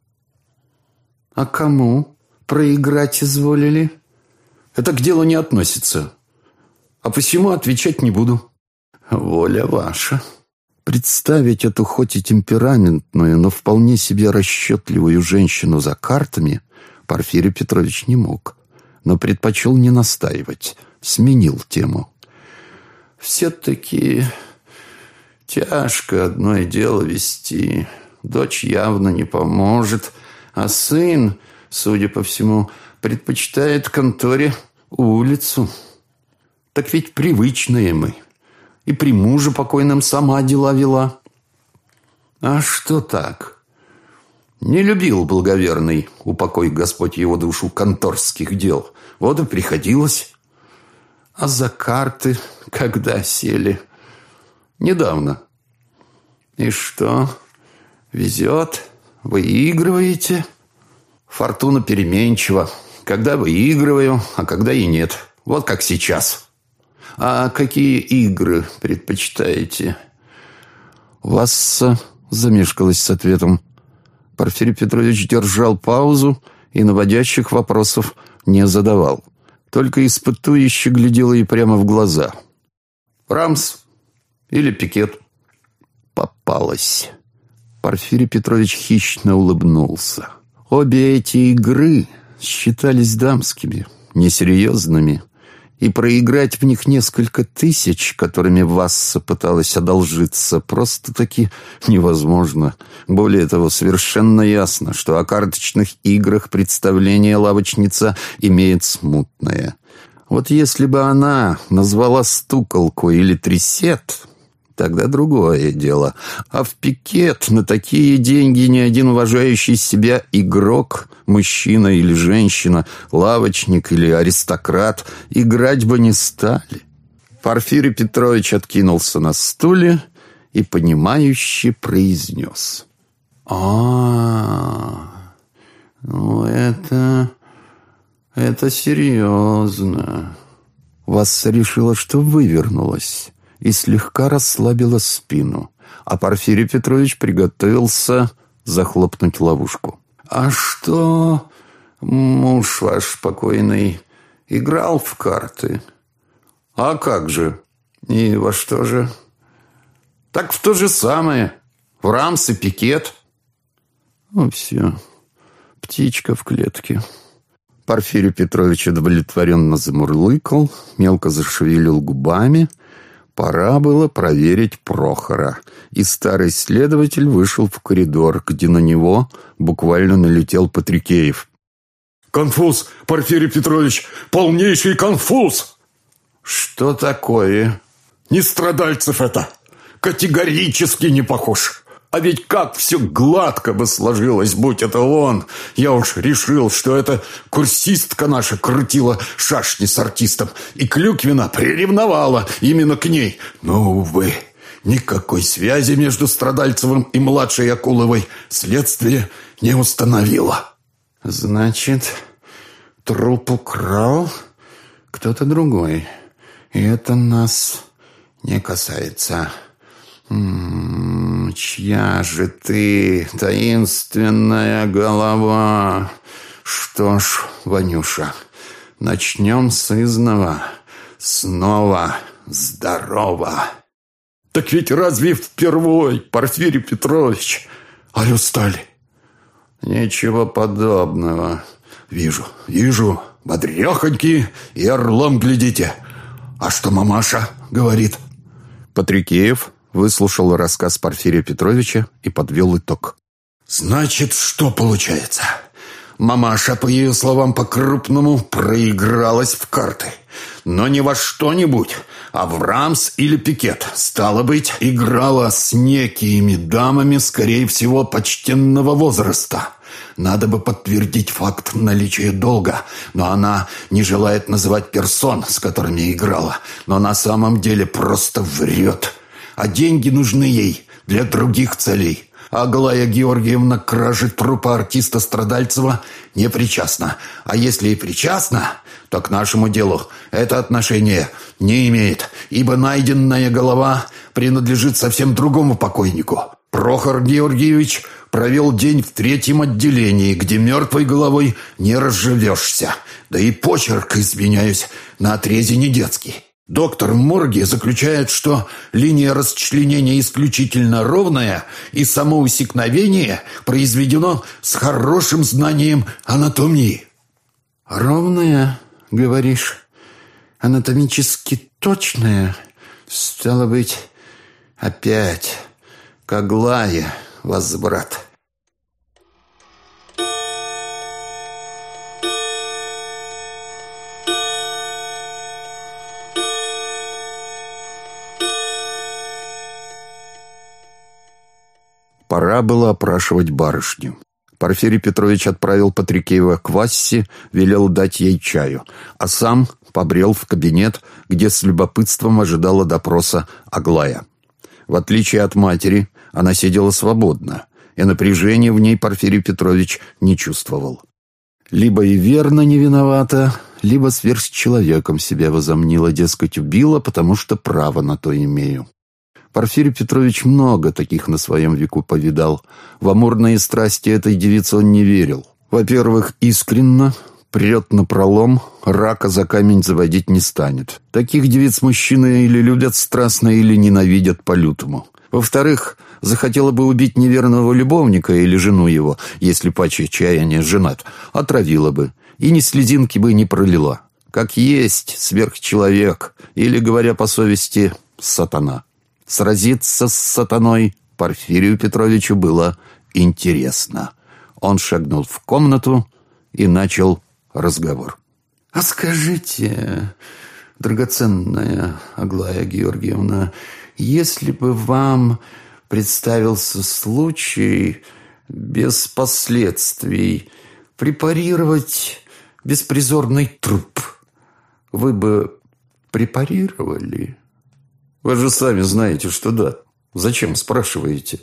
А кому проиграть изволили? Это к делу не относится. А посему отвечать не буду. Воля ваша. Представить эту хоть и темпераментную, но вполне себе расчетливую женщину за картами Порфирий Петрович не мог, но предпочел не настаивать, сменил тему. «Все-таки тяжко одно дело вести. Дочь явно не поможет, а сын, судя по всему, предпочитает конторе улицу. Так ведь привычные мы. И при муже покойном сама дела вела. А что так? Не любил благоверный, упокой Господь его душу, конторских дел. Вот и приходилось. А за карты когда сели? Недавно. И что? Везет? Выигрываете? Фортуна переменчива. Когда выигрываю, а когда и нет. Вот как сейчас. А какие игры предпочитаете? Васса замешкалась с ответом. Порфирий Петрович держал паузу и наводящих вопросов не задавал. Только испытующе глядел ей прямо в глаза. «Рамс или пикет?» Попалась. Порфирий Петрович хищно улыбнулся. Обе эти игры считались дамскими, несерьезными, и проиграть в них несколько тысяч, которыми Васса пыталась одолжиться, просто-таки невозможно. Более того, совершенно ясно, что о карточных играх представление лавочница имеет смутное. Вот если бы она назвала стуколку или тресет, тогда другое дело. А в пикет на такие деньги ни один уважающий себя игрок, мужчина или женщина, лавочник или аристократ, играть бы не стали. Порфирий Петрович откинулся на стуле и, понимающе произнес. Ну это серьезно. Васса решила, что вывернулась, и слегка расслабила спину, а Порфирий Петрович приготовился захлопнуть ловушку. «А что, муж ваш покойный играл в карты?» «А как же? И во что же?» «Так в то же самое. В рамс и пикет». «Ну все, птичка в клетке». Порфирий Петрович удовлетворенно замурлыкал, мелко зашевелил губами. Пора было проверить Прохора, и старый следователь вышел в коридор, где на него буквально налетел Патрикеев. «Конфуз, Порфирий Петрович! Полнейший конфуз!» «Что такое?» «Не Страдальцев это! Категорически не похож! А ведь как все гладко бы сложилось, будь это он! Я уж решил, что это курсистка наша крутила шашни с артистом, и Клюквина приревновала именно к ней. Но, увы, никакой связи между Страдальцевым и младшей Акуловой следствие не установило». «Значит, труп украл кто-то другой, и это нас не касается. Чья же ты, таинственная голова? Что ж, Ванюша, начнем с изного. Снова здорово». «Так ведь разве впервой, Порфирий Петрович? Аль устали?» «Ничего подобного». Вижу, бодрехоньки и орлом глядите. А что мамаша говорит?» Патрикеев выслушал рассказ Порфирия Петровича и подвел итог. «Значит, что получается? Мамаша, по ее словам, по-крупному проигралась в карты. Но не во что-нибудь, а в рамс или пикет. Стало быть, играла с некими дамами, скорее всего, почтенного возраста. Надо бы подтвердить факт наличия долга, но она не желает называть персон, с которыми играла, но на самом деле просто врет. А деньги нужны ей для других целей. Аглая Георгиевна к краже трупа артиста Страдальцева не причастна. А если и причастна, то к нашему делу это отношение не имеет, ибо найденная голова принадлежит совсем другому покойнику. Прохор Георгиевич провел день в 3-м отделении, где мертвой головой не разживешься. Да и почерк, извиняюсь, на отрезе не детский. Доктор в морге заключает, что линия расчленения исключительно ровная, и само усекновение произведено с хорошим знанием анатомии. Ровная, говоришь, анатомически точная? Стало быть, опять к Аглае возврат. Пора было опрашивать барышню. Порфирий Петрович отправил Патрикеева к Вассе, велел дать ей чаю, а сам побрел в кабинет, где с любопытством ожидала допроса Аглая. В отличие от матери, она сидела свободно, и напряжения в ней Порфирий Петрович не чувствовал. Либо и верно не виновата, либо сверхчеловеком себя возомнила, дескать, убила, потому что право на то имею. Порфирий Петрович много таких на своем веку повидал. В амурные страсти этой девицы он не верил. Во-первых, искренно, прет напролом, рака за камень заводить не станет. Таких девиц мужчины или любят страстно, или ненавидят по-лютому. Во-вторых, захотела бы убить неверного любовника или жену его, если паче чаяния женат, отравила бы, и ни слезинки бы не пролила. Как есть сверхчеловек, или, говоря по совести, сатана. Сразиться с сатаной Порфирию Петровичу было интересно. Он шагнул в комнату и начал разговор. «А скажите, драгоценная Аглая Георгиевна, если бы вам представился случай без последствий препарировать беспризорный труп, вы бы препарировали?» «Вы же сами знаете, что да. Зачем спрашиваете?»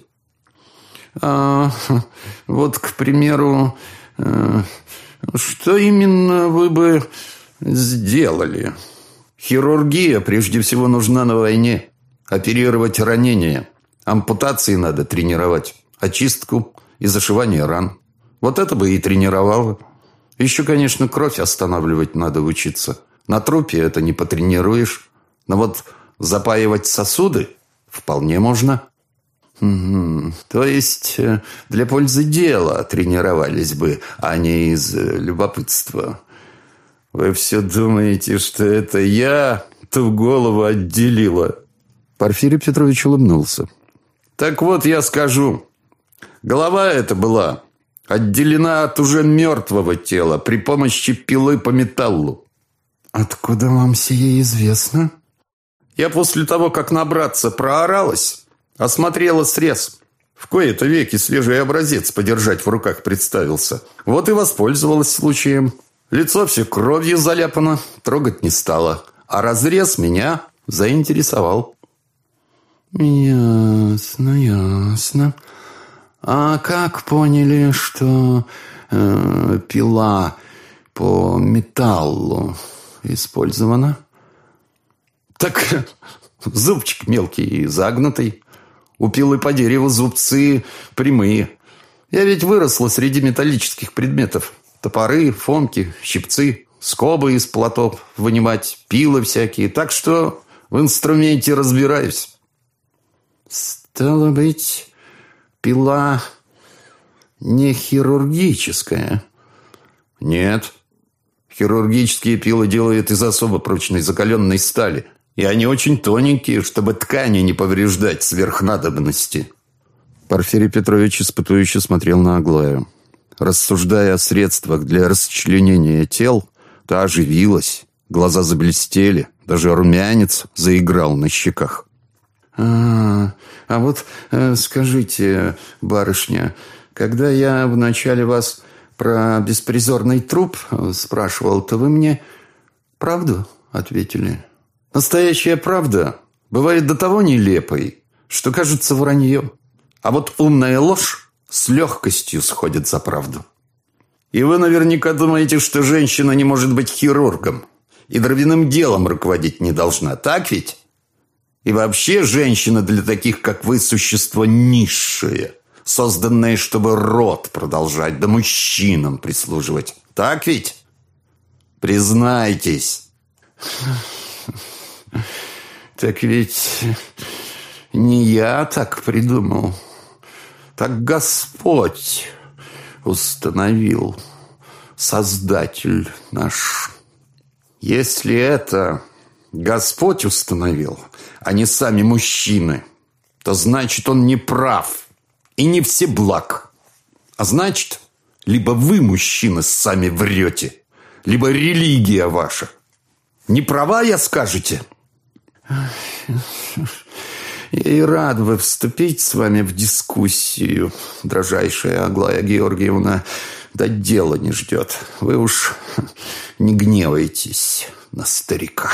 Вот, к примеру, что именно вы бы сделали? Хирургия прежде всего нужна на войне. Оперировать ранения. Ампутации надо тренировать. Очистку и зашивание ран. Вот это бы и тренировало. Еще, конечно, кровь останавливать надо учиться. На трупе это не потренируешь. Но вот запаивать сосуды вполне можно. То есть для пользы дела тренировались бы, а не из любопытства. Вы все думаете, что это я ту голову отделила? Порфирий Петрович улыбнулся. Так вот, я скажу. Голова эта была отделена от уже мертвого тела при помощи пилы по металлу. Откуда вам сие известно? Я после того, как набраться прооралась, осмотрела срез. В кои-то веки свежий образец подержать в руках представился. Вот и воспользовалась случаем. Лицо все кровью заляпано, трогать не стала. А разрез меня заинтересовал. Ясно, ясно. А как поняли, что пила по металлу использована? Так зубчик мелкий и загнутый. У пилы по дереву зубцы прямые. Я ведь выросла среди металлических предметов. Топоры, фомки, щипцы, скобы из плотов вынимать, пилы всякие. Так что в инструменте разбираюсь. Стало быть, пила не хирургическая? Нет. Хирургические пилы делают из особо прочной закаленной стали. И они очень тоненькие, чтобы ткани не повреждать сверх надобности. Порфирий Петрович испытующе смотрел на Аглаю. Рассуждая о средствах для расчленения тел, та оживилась, глаза заблестели, даже румянец заиграл на щеках. А вот скажите, барышня, когда я вначале вас про беспризорный труп спрашивал, то вы мне правду ответили? Настоящая правда бывает до того нелепой, что кажется вранье. А вот умная ложь с легкостью сходит за правду. И вы наверняка думаете, что женщина не может быть хирургом и дровяным делом руководить не должна, так ведь? И вообще женщина для таких, как вы, существо низшее, созданное, чтобы род продолжать, да мужчинам прислуживать. Так ведь? Признайтесь. Так ведь не я так придумал. Так Господь установил, Создатель наш. Если это Господь установил, а не сами мужчины, то значит, он не прав и не всеблаг. А значит, либо вы, мужчины, сами врете, либо религия ваша. Не права, я скажете? Я и рад бы вступить с вами в дискуссию, дрожайшая Аглая Георгиевна, да дело не ждет. Вы уж не гневайтесь на старика.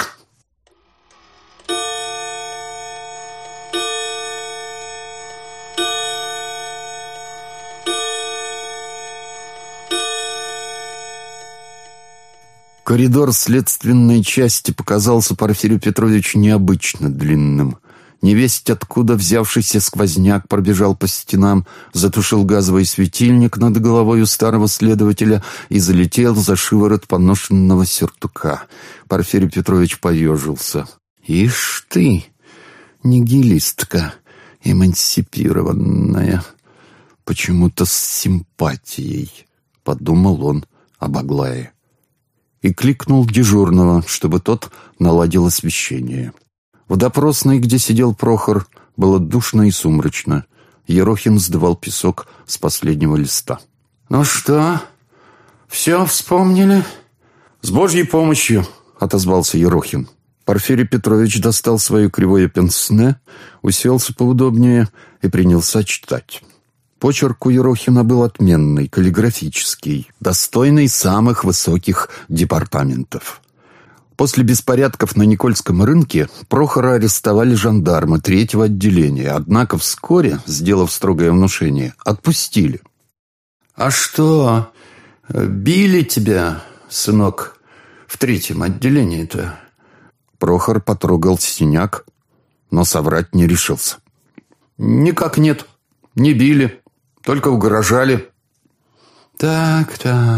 Коридор следственной части показался Порфирию Петровичу необычно длинным. Невесть откуда взявшийся сквозняк пробежал по стенам, затушил газовый светильник над головой у старого следователя и залетел за шиворот поношенного сюртука. Порфирий Петрович поежился. «Ишь ты, нигилистка, эмансипированная, почему-то с симпатией», — подумал он об Аглае. И кликнул дежурного, чтобы тот наладил освещение. В допросной, где сидел Прохор, было душно и сумрачно. Ерохин сдувал песок с последнего листа. «Ну что, все вспомнили?» «С Божьей помощью», — отозвался Ерохин. Порфирий Петрович достал свое кривое пенсне, уселся поудобнее и принялся читать. Почерк у Ерохина был отменный, каллиграфический, достойный самых высоких департаментов. После беспорядков на Никольском рынке Прохора арестовали жандармы 3-го отделения, однако вскоре, сделав строгое внушение, отпустили. «А что, били тебя, сынок, в 3-м отделении-то?» Прохор потрогал синяк, но соврать не решился. «Никак нет, не били, только угрожали». «Так.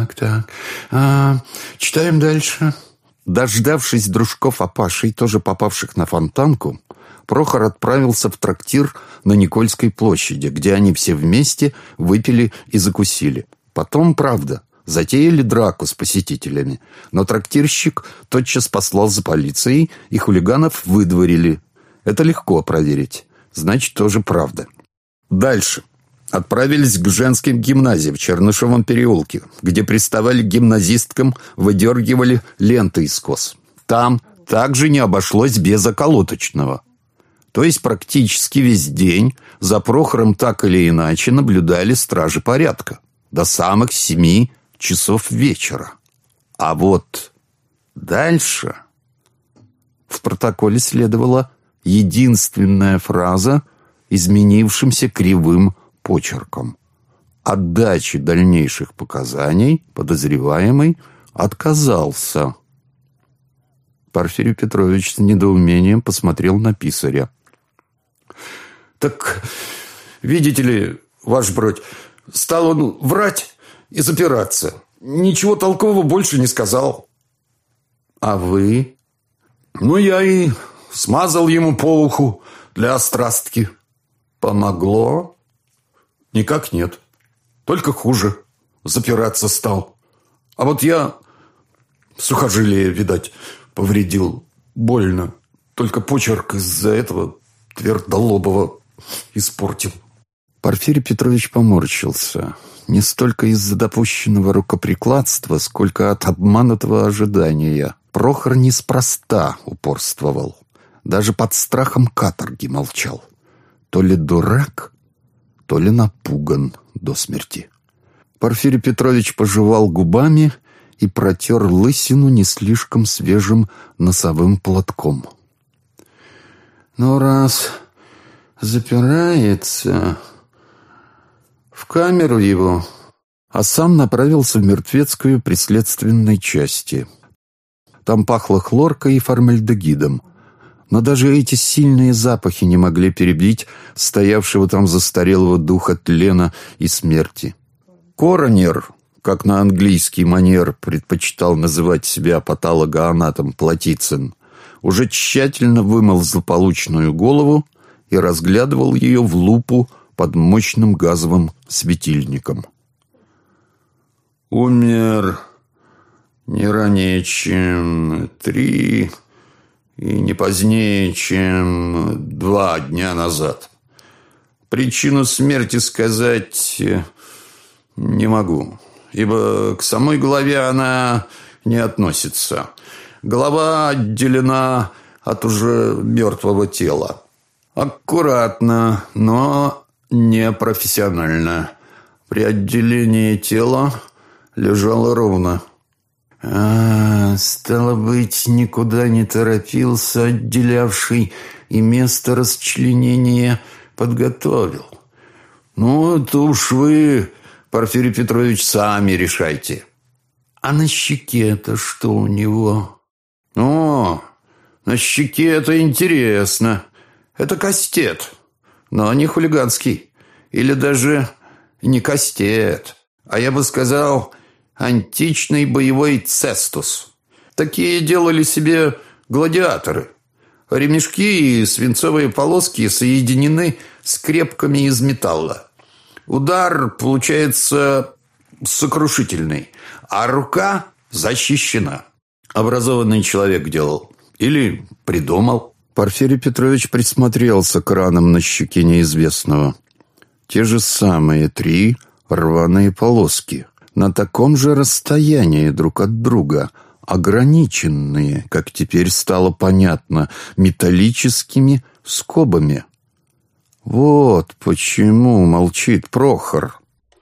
Читаем дальше». Дождавшись дружков Апашей, тоже попавших на Фонтанку, Прохор отправился в трактир на Никольской площади, где они все вместе выпили и закусили. Потом, правда, затеяли драку с посетителями, но трактирщик тотчас послал за полицией, и хулиганов выдворили. Это легко проверить. Значит, тоже правда. Дальше. Отправились к женским гимназиям в Чернышевом переулке, где приставали к гимназисткам, выдергивали ленты из кос. Там также не обошлось без околоточного. То есть практически весь день за Прохором так или иначе наблюдали стражи порядка до самых 7 часов вечера. А вот дальше в протоколе следовала единственная фраза изменившимся кривым почерком. От дачи дальнейших показаний подозреваемый отказался. Порфирий Петрович с недоумением посмотрел на писаря. «Так, видите ли, ваш бродь, стал он врать и запираться. Ничего толкового больше не сказал». «А вы?» «Ну, я и смазал ему по уху для острастки». «Помогло?» «Никак нет. Только хуже. Запираться стал. А вот я сухожилие, видать, повредил. Больно. Только почерк из-за этого твердолобого испортил». Порфирий Петрович поморщился. Не столько из-за допущенного рукоприкладства, сколько от обманутого ожидания. Прохор неспроста упорствовал. Даже под страхом каторги молчал. То ли дурак, то ли напуган до смерти. Порфирий Петрович пожевал губами и протер лысину не слишком свежим носовым платком. «Ну, раз запирается, в камеру его», а сам направился в мертвецкую при следственной части. Там пахло хлоркой и формальдегидом. Но даже эти сильные запахи не могли перебить стоявшего там застарелого духа тлена и смерти. Коронер, как на английский манер предпочитал называть себя патологоанатом Платицын, уже тщательно вымыл злополучную голову и разглядывал ее в лупу под мощным газовым светильником. «Умер не ранее, чем 3 и не позднее, чем 2 дня назад. Причину смерти сказать не могу, ибо к самой голове она не относится. Голова отделена от уже мертвого тела. Аккуратно, но не профессионально. При отделении тела лежало ровно». Стало быть, никуда не торопился отделявший и место расчленения подготовил. Ну, это уж вы, Порфирий Петрович, сами решайте. А на щеке-то что у него? О, на щеке это интересно. Это кастет, но не хулиганский. Или даже не кастет, а я бы сказал, античный боевой цестус. Такие делали себе гладиаторы. Ремешки и свинцовые полоски соединены скрепками из металла. Удар получается сокрушительный, а рука защищена. Образованный человек делал или придумал. Порфирий Петрович присмотрелся к ранам на щеке неизвестного. Те же самые 3 рваные полоски. На таком же расстоянии друг от друга, ограниченные, как теперь стало понятно, металлическими скобами. Вот почему молчит Прохор.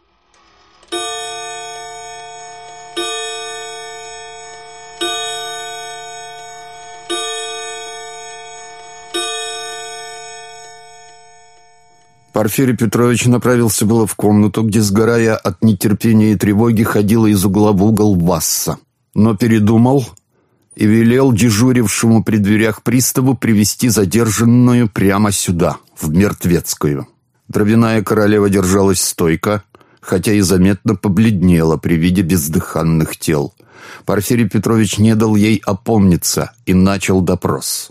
Порфирий Петрович направился было в комнату, где, сгорая от нетерпения и тревоги, ходила из угла в угол Васса, но передумал и велел дежурившему при дверях приставу привести задержанную прямо сюда, в Мертвецкую. Дровяная королева держалась стойко, хотя и заметно побледнела при виде бездыханных тел. Порфирий Петрович не дал ей опомниться и начал допрос.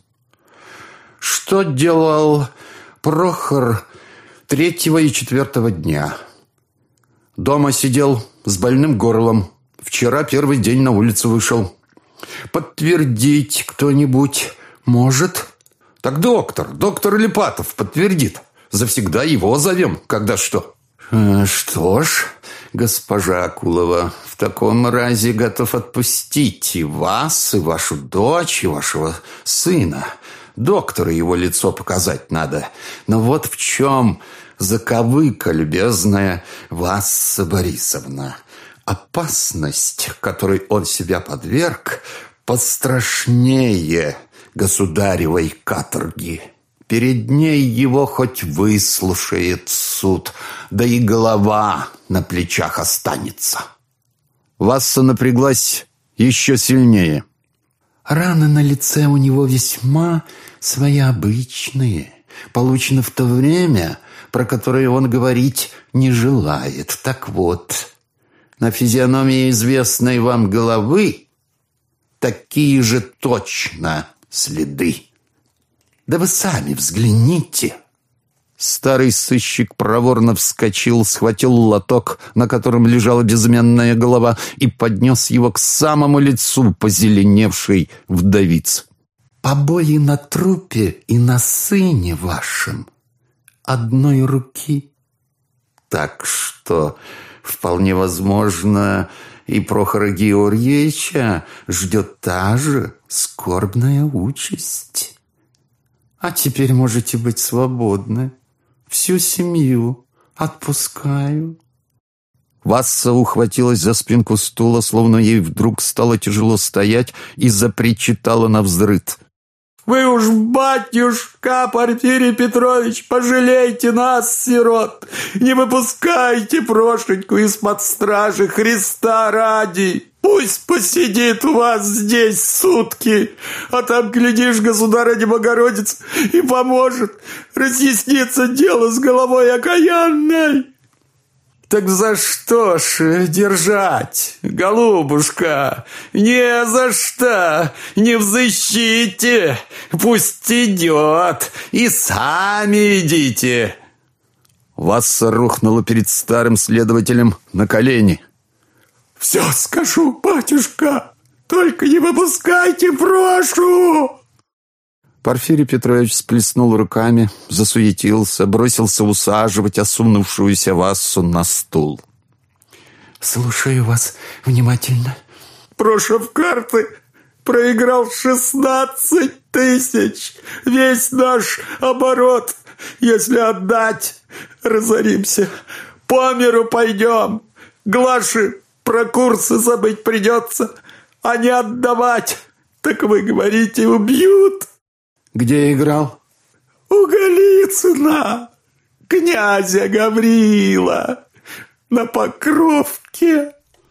Что делал Прохор 3-го и 4-го дня? Дома сидел с больным горлом. Вчера первый день на улицу вышел. Подтвердить кто-нибудь может? Так доктор Липатов подтвердит. Завсегда его зовем, когда что. Что ж, госпожа Акулова, в таком разе готов отпустить и вас, и вашу дочь, и вашего сына. Доктору его лицо показать надо. Но вот в чем заковыка, любезная Васса Борисовна. Опасность, которой он себя подверг, пострашнее государевой каторги. Перед ней его хоть выслушает суд, да и голова на плечах останется. Васса напряглась еще сильнее. Раны на лице у него весьма своеобычные, получены в то время, про которое он говорить не желает. Так вот, на физиономии известной вам головы такие же точно следы. Да вы сами взгляните. Старый сыщик проворно вскочил, схватил лоток, на котором лежала безымянная голова, и поднес его к самому лицу позеленевшей вдовицы. Побои на трупе и на сыне вашем одной руки. Так что, вполне возможно, и Прохора Георгиевича ждет та же скорбная участь. А теперь можете быть свободны. Всю семью отпускаю. Васса ухватилась за спинку стула, словно ей вдруг стало тяжело стоять, и запричитала навзрыд. «Вы уж, батюшка Порфирий Петрович, пожалейте нас, сирот! Не выпускайте Прошеньку из-под стражи Христа ради! Пусть посидит у вас здесь сутки, а там, глядишь, государыня Богородица и поможет. Разъяснится дело с головой окаянной». Так за что ж держать, голубушка? Не за что, не взыщите, пусть идет, и сами идите. Васса рухнула перед старым следователем на колени. Все скажу, батюшка, только не выпускайте, прошу. Порфирий Петрович сплеснул руками, засуетился, бросился усаживать осунувшуюся Вассу на стул. Слушаю вас внимательно. Проша в карты проиграл 16 тысяч. Весь наш оборот. Если отдать, разоримся. По миру пойдем. Глаше про курсы забыть придется. А не отдавать, так вы говорите, убьют. Где играл? У Голицына, князя Гаврила, на Покровке.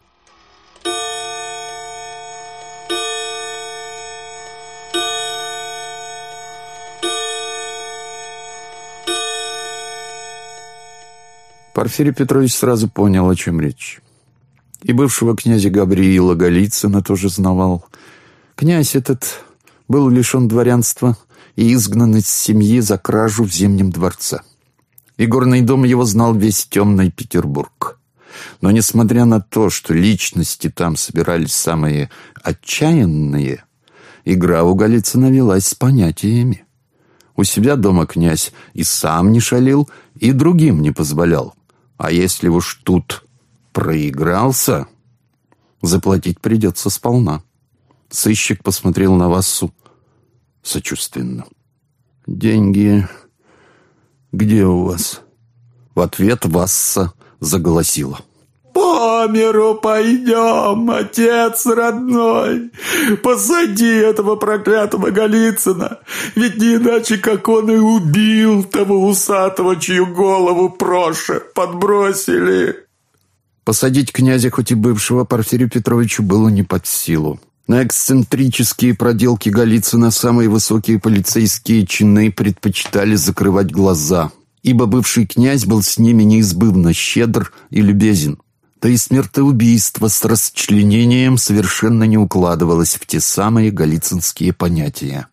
Порфирий Петрович сразу понял, о чем речь. И бывшего князя Гавриила Голицына тоже знавал. Князь этот был лишен дворянства и изгнан из семьи за кражу в Зимнем дворце. Игорный дом его знал весь темный Петербург. Но несмотря на то, что личности там собирались самые отчаянные, игра у Голицына велась с понятиями. У себя дома князь и сам не шалил, и другим не позволял. А если уж тут проигрался, заплатить придется сполна. Сыщик посмотрел на Вассу сочувственно. «Деньги где у вас?» В ответ Васса заголосила. По миру пойдем, отец родной. Посади этого проклятого Голицына. Ведь не иначе, как он и убил того усатого, чью голову Проше подбросили. Посадить князя, хоть и бывшего, Порфирию Петровичу было не под силу. На эксцентрические проделки Голицына самые высокие полицейские чины предпочитали закрывать глаза, ибо бывший князь был с ними неизбывно щедр и любезен. Да и смертоубийство с расчленением совершенно не укладывалось в те самые голицынские понятия.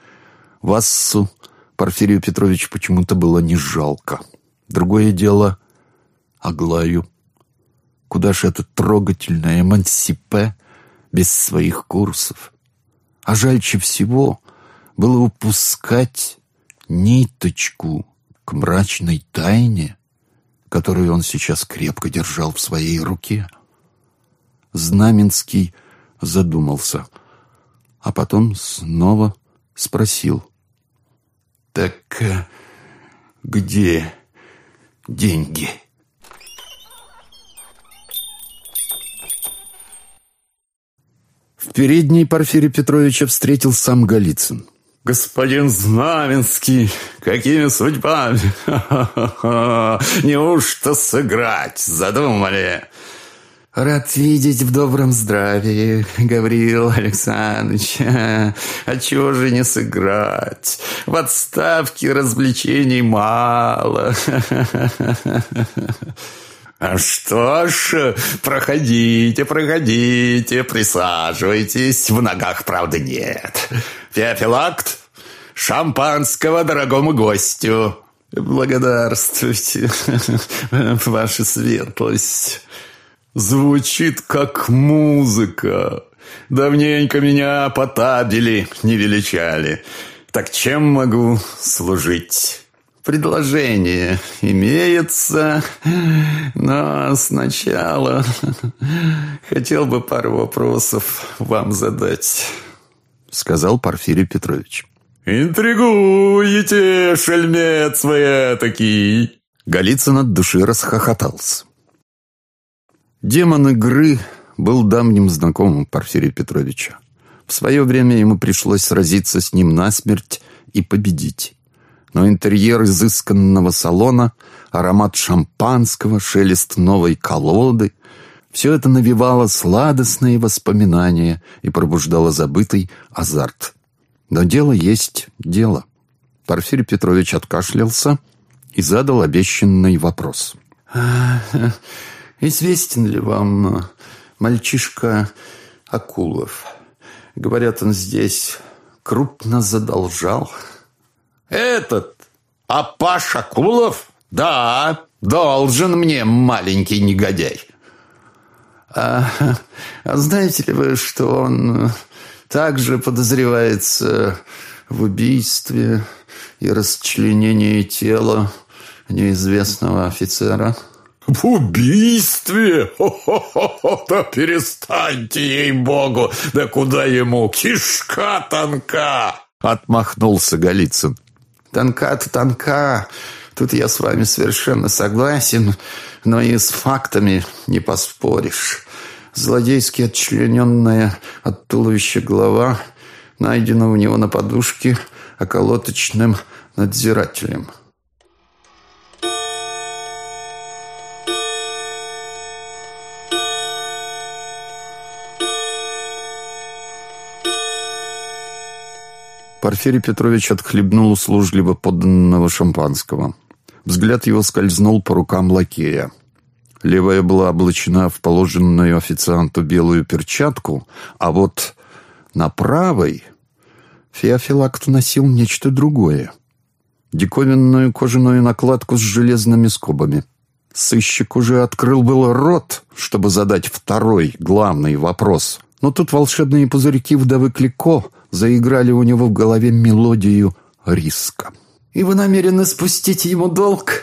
Вассу Порфирию Петровичу почему-то было не жалко. Другое дело — Аглаю. Куда ж эта трогательная эмансипе без своих курсов? А жальче всего было упускать ниточку к мрачной тайне, которую он сейчас крепко держал в своей руке. Знаменский задумался, а потом снова спросил. «Так где деньги?» В передней Порфирия Петровича встретил сам Голицын. Господин Знаменский, какими судьбами? Неужто сыграть задумали? Рад видеть в добром здравии, Гавриил Александрович. Отчего же не сыграть? В отставке развлечений мало. А что ж, проходите, присаживайтесь. В ногах, правда, нет. Феофилакт, шампанского дорогому гостю. Благодарствуйте, ваша светлость. Звучит как музыка. Давненько меня по табели не величали. Так чем могу служить? Предложение имеется, но сначала хотел бы пару вопросов вам задать, сказал Порфирий Петрович. Интригуете, шельмец вы этакий. Голицын от души расхохотался. Демон игры был давним знакомым Порфирия Петровича. В свое время ему пришлось сразиться с ним насмерть и победить. Но интерьер изысканного салона, аромат шампанского, шелест новой колоды — все это навевало сладостные воспоминания и пробуждало забытый азарт. Но дело есть дело. Порфирий Петрович откашлялся и задал обещанный вопрос. Известен ли вам мальчишка Акулов? Говорят, он здесь крупно задолжал. Этот Апаш Акулов? Да, должен мне, маленький негодяй. А знаете ли вы, что он также подозревается в убийстве и расчленении тела неизвестного офицера? В убийстве? Хо-хо-хо! Да перестаньте, ей-богу! Да куда ему? Кишка тонка! Отмахнулся Голицын. Тонка-то тонка. Тут я с вами совершенно согласен, но и с фактами не поспоришь. Злодейски отчлененная от туловища голова найдена у него на подушке околоточным надзирателем. Порфирий Петрович отхлебнул услужливо поданного шампанского. Взгляд его скользнул по рукам лакея. Левая была облачена в положенную официанту белую перчатку, а вот на правой Феофилакт носил нечто другое. Диковинную кожаную накладку с железными скобами. Сыщик уже открыл было рот, чтобы задать второй, главный вопрос. Но тут волшебные пузырьки вдовы Клико заиграли у него в голове мелодию риска. «И вы намерены спустить ему долг?»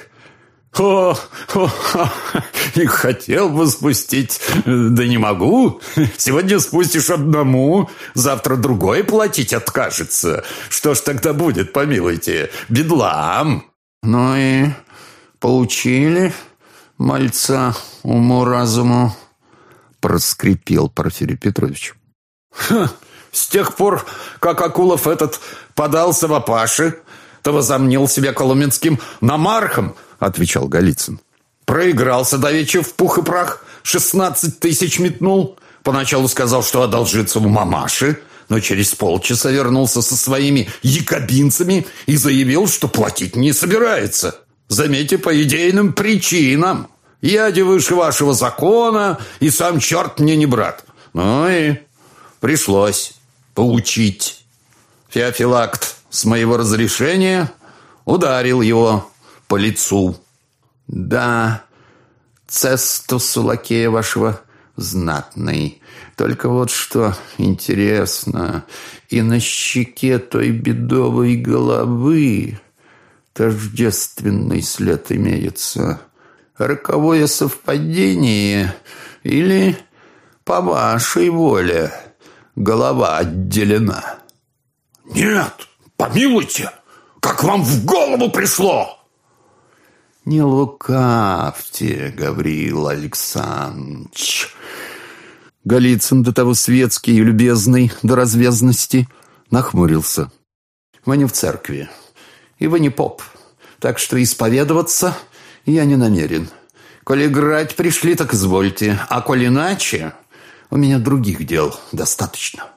И хотел бы спустить, да не могу. Сегодня спустишь одному, завтра другой платить откажется. Что ж тогда будет, помилуйте, бедлам. Ну и получили мальца уму-разуму, проскрипел Порфирий Петрович. С тех пор, как Акулов этот подался в Апаши, то возомнил себя коломенским намархом, отвечал Голицын. Проигрался давеча в пух и прах, 16 тысяч метнул. Поначалу сказал, что одолжится у мамаши, но через полчаса вернулся со своими якобинцами и заявил, что платить не собирается. Заметьте, по идейным причинам. Я де выше вашего закона, и сам черт мне не брат. Ну и пришлось поучить. Феофилакт с моего разрешения ударил его по лицу. Да, цестус у лакея вашего знатный. Только вот что интересно, и на щеке той бедовой головы тождественный след имеется. Роковое совпадение или по вашей воле голова отделена? Нет, помилуйте, как вам в голову пришло? Не лукавьте, Гавриил Александрович. Голицын, до того светский и любезный, до развязности, нахмурился. Вы не в церкви, и вы не поп, так что исповедоваться я не намерен. Коли играть пришли, так извольте, а коль иначе, у меня других дел достаточно.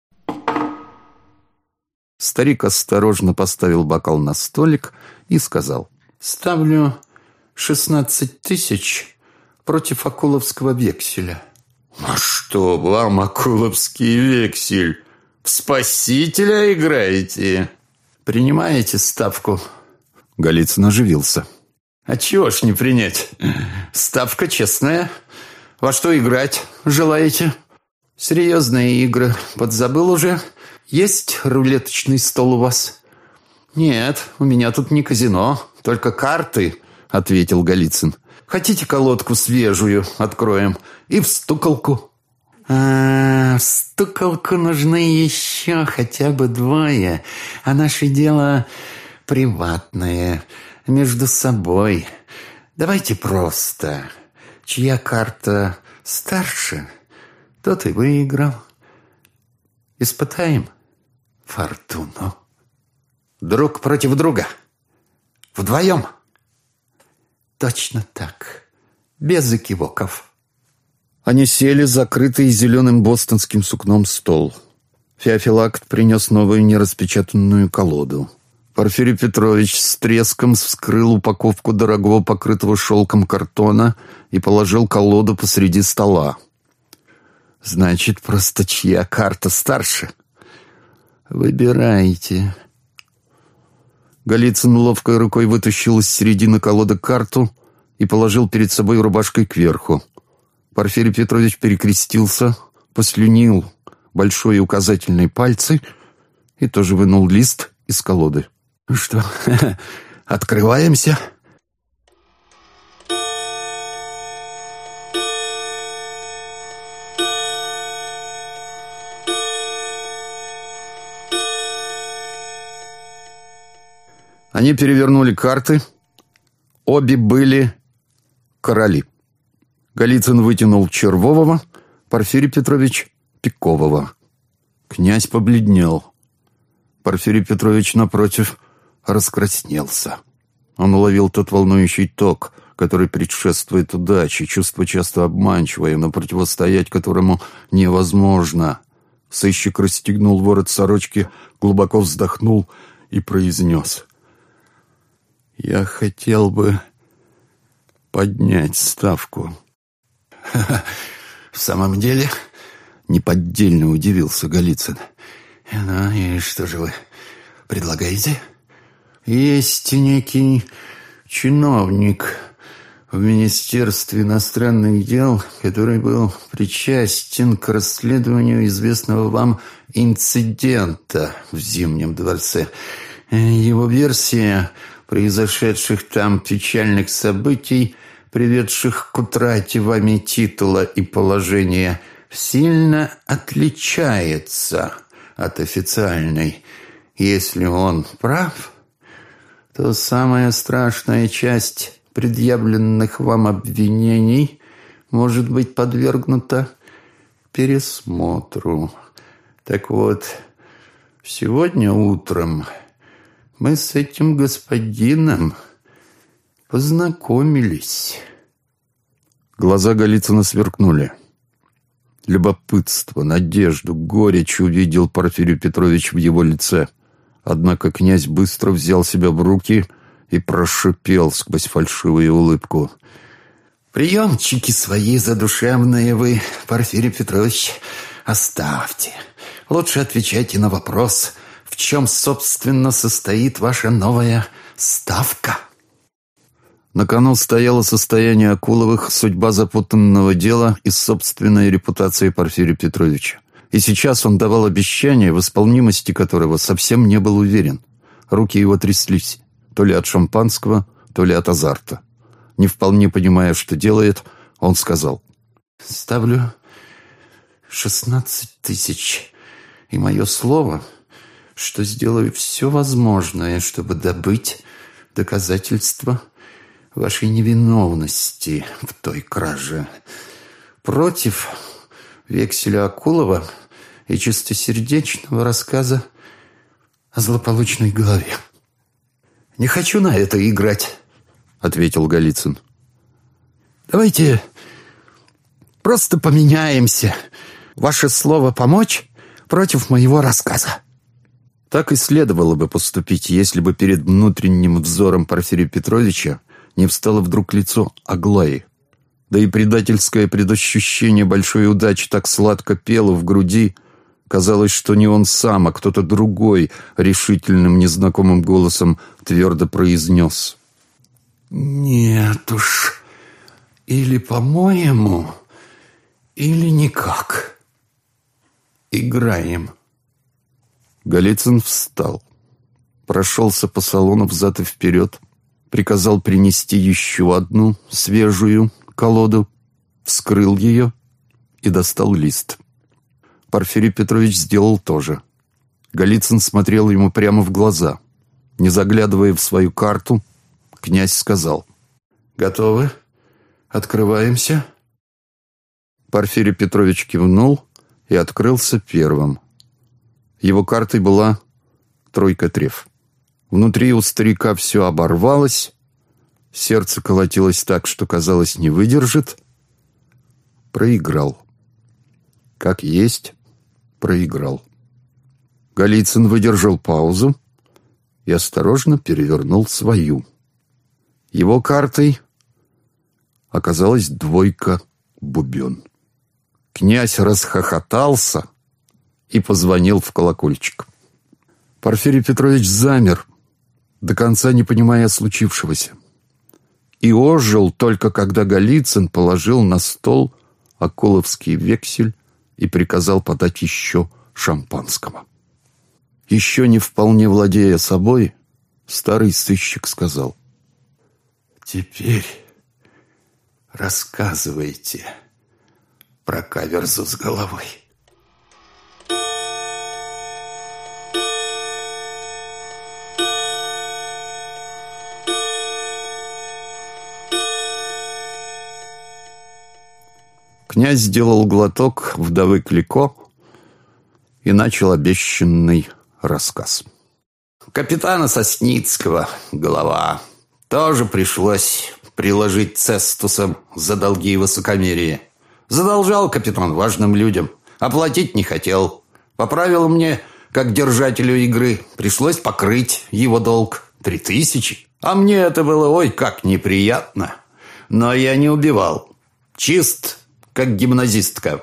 Старик осторожно поставил бокал на столик и сказал: «Ставлю 16 тысяч против акуловского векселя». «А что вам акуловский вексель? В спасителя играете?» «Принимаете ставку?» Голицын оживился. «А чего ж не принять? Ставка честная. Во что играть желаете?» «Серьезные игры подзабыл уже? Есть рулеточный стол у вас?» «Нет, у меня тут не казино, только карты», — ответил Голицын. «Хотите колодку свежую откроем? И в стуколку?» «В стуколку нужны еще хотя бы двое, а наше дело приватное, между собой. Давайте просто. Чья карта старше, тот и выиграл. Испытаем фортуну. Друг против друга. Вдвоем. Точно так. Без экивоков». Они сели, закрытый зеленым бостонским сукном стол. Феофилакт принес новую нераспечатанную колоду. Порфирий Петрович с треском вскрыл упаковку дорогого покрытого шелком картона и положил колоду посреди стола. «Значит, просто чья карта старше? Выбирайте». Голицын ловкой рукой вытащил из середины колоды карту и положил перед собой рубашкой кверху. Порфирий Петрович перекрестился, послюнил большой и указательный пальцы и тоже вынул лист из колоды. «Ну что, открываемся?» Они перевернули карты. Обе были короли. Голицын вытянул червового, Порфирий Петрович — пикового. Князь побледнел. Порфирий Петрович, напротив, раскраснелся. Он уловил тот волнующий ток, который предшествует удаче, чувство часто обманчивое, но противостоять которому невозможно. Сыщик расстегнул ворот сорочки, глубоко вздохнул и произнес: «Я хотел бы поднять ставку». «В самом деле?» — неподдельно удивился Голицын. «Ну и что же вы предлагаете?» «Есть некий чиновник в Министерстве иностранных дел, который был причастен к расследованию известного вам инцидента в Зимнем дворце. Его версия произошедших там печальных событий, приведших к утрате вами титула и положения, сильно отличается от официальной. Если он прав, то самая страшная часть предъявленных вам обвинений может быть подвергнута пересмотру. Так вот, сегодня утром мы с этим господином познакомились». Глаза Голицына сверкнули. Любопытство, надежду, горечь увидел Порфирий Петрович в его лице. Однако князь быстро взял себя в руки и прошипел сквозь фальшивую улыбку: «Приемчики свои задушевные вы, Порфирий Петрович, оставьте. Лучше отвечайте на вопрос, в чем, собственно, состоит ваша новая ставка?» На кону стояло состояние Акуловых, судьба запутанного дела и собственная репутация Порфирия Петровича. И сейчас он давал обещание, в исполнимости которого совсем не был уверен. Руки его тряслись, то ли от шампанского, то ли от азарта. Не вполне понимая, что делает, он сказал: «Ставлю 16 000, и мое слово, что сделаю все возможное, чтобы добыть доказательства вашей невиновности в той краже. Против векселя Акулова и чистосердечного рассказа о злополучной голове». «Не хочу на это играть», — ответил Голицын. «Давайте просто поменяемся. Ваше слово «помочь» против моего рассказа». Так и следовало бы поступить, если бы перед внутренним взором Порфирия Петровича не встало вдруг лицо Аглаи. Да и предательское предощущение большой удачи так сладко пело в груди. Казалось, что не он сам, а кто-то другой решительным незнакомым голосом твердо произнес: «Нет уж, или по-моему, или никак. Играем». Голицын встал, прошелся по салону взад и вперед, приказал принести еще одну свежую колоду, вскрыл ее и достал лист. Порфирий Петрович сделал то же. Голицын смотрел ему прямо в глаза. Не заглядывая в свою карту, князь сказал: «Готовы? Открываемся?» Порфирий Петрович кивнул и открылся первым. Его картой была тройка треф. Внутри у старика все оборвалось, сердце колотилось так, что, казалось, не выдержит. Проиграл. Как есть, проиграл. Голицын выдержал паузу и осторожно перевернул свою. Его картой оказалась двойка бубен. Князь расхохотался и позвонил в колокольчик. Порфирий Петрович замер, до конца не понимая случившегося, и ожил только когда Голицын положил на стол акуловский вексель и приказал подать еще шампанского. Еще не вполне владея собой, старый сыщик сказал: «Теперь рассказывайте про каверзу с головой». Князь сделал глоток вдовы Клико и начал обещанный рассказ. Капитана Сосницкого голова тоже пришлось приложить цестусом за долги и высокомерие. Задолжал капитан важным людям, оплатить не хотел. По правилам мне, как держателю игры, пришлось покрыть его долг 3000. А мне это было ой как неприятно. Но я не убивал. Чист, как гимназистка.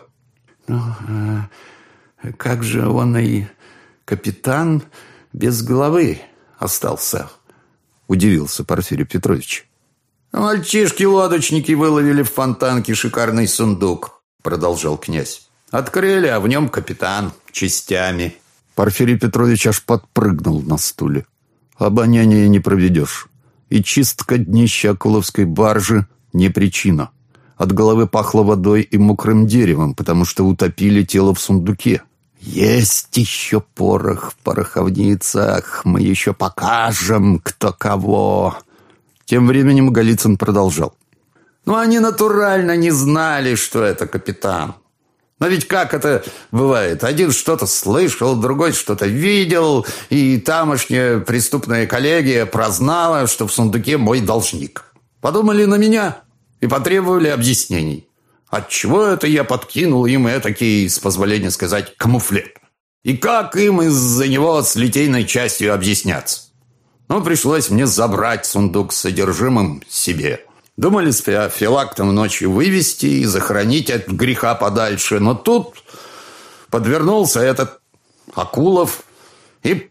Как же он и капитан без головы остался? Удивился Порфирий Петрович. Мальчишки-лодочники выловили в фонтанке шикарный сундук, продолжал князь. Открыли, а в нем капитан частями. Порфирий Петрович аж подпрыгнул на стуле. Обоняние не проведешь. И чистка днища акуловской баржи не причина. От головы пахло водой и мокрым деревом, потому что утопили тело в сундуке. Есть еще порох в пороховницах. Мы еще покажем, кто кого. Тем временем Голицын продолжал. Они натурально не знали, что это капитан. Но ведь как это бывает? Один что-то слышал, другой что-то видел, и тамошняя преступная коллегия прознала, что в сундуке мой должник. Подумали на меня и потребовали объяснений. Отчего это я подкинул им этакий, с позволения сказать, камуфлет? И как им из-за него с литейной частью объясняться? Пришлось мне забрать сундук с содержимым себе. Думали с Феофилактом ночью вывести и захоронить от греха подальше. Но тут подвернулся этот Акулов и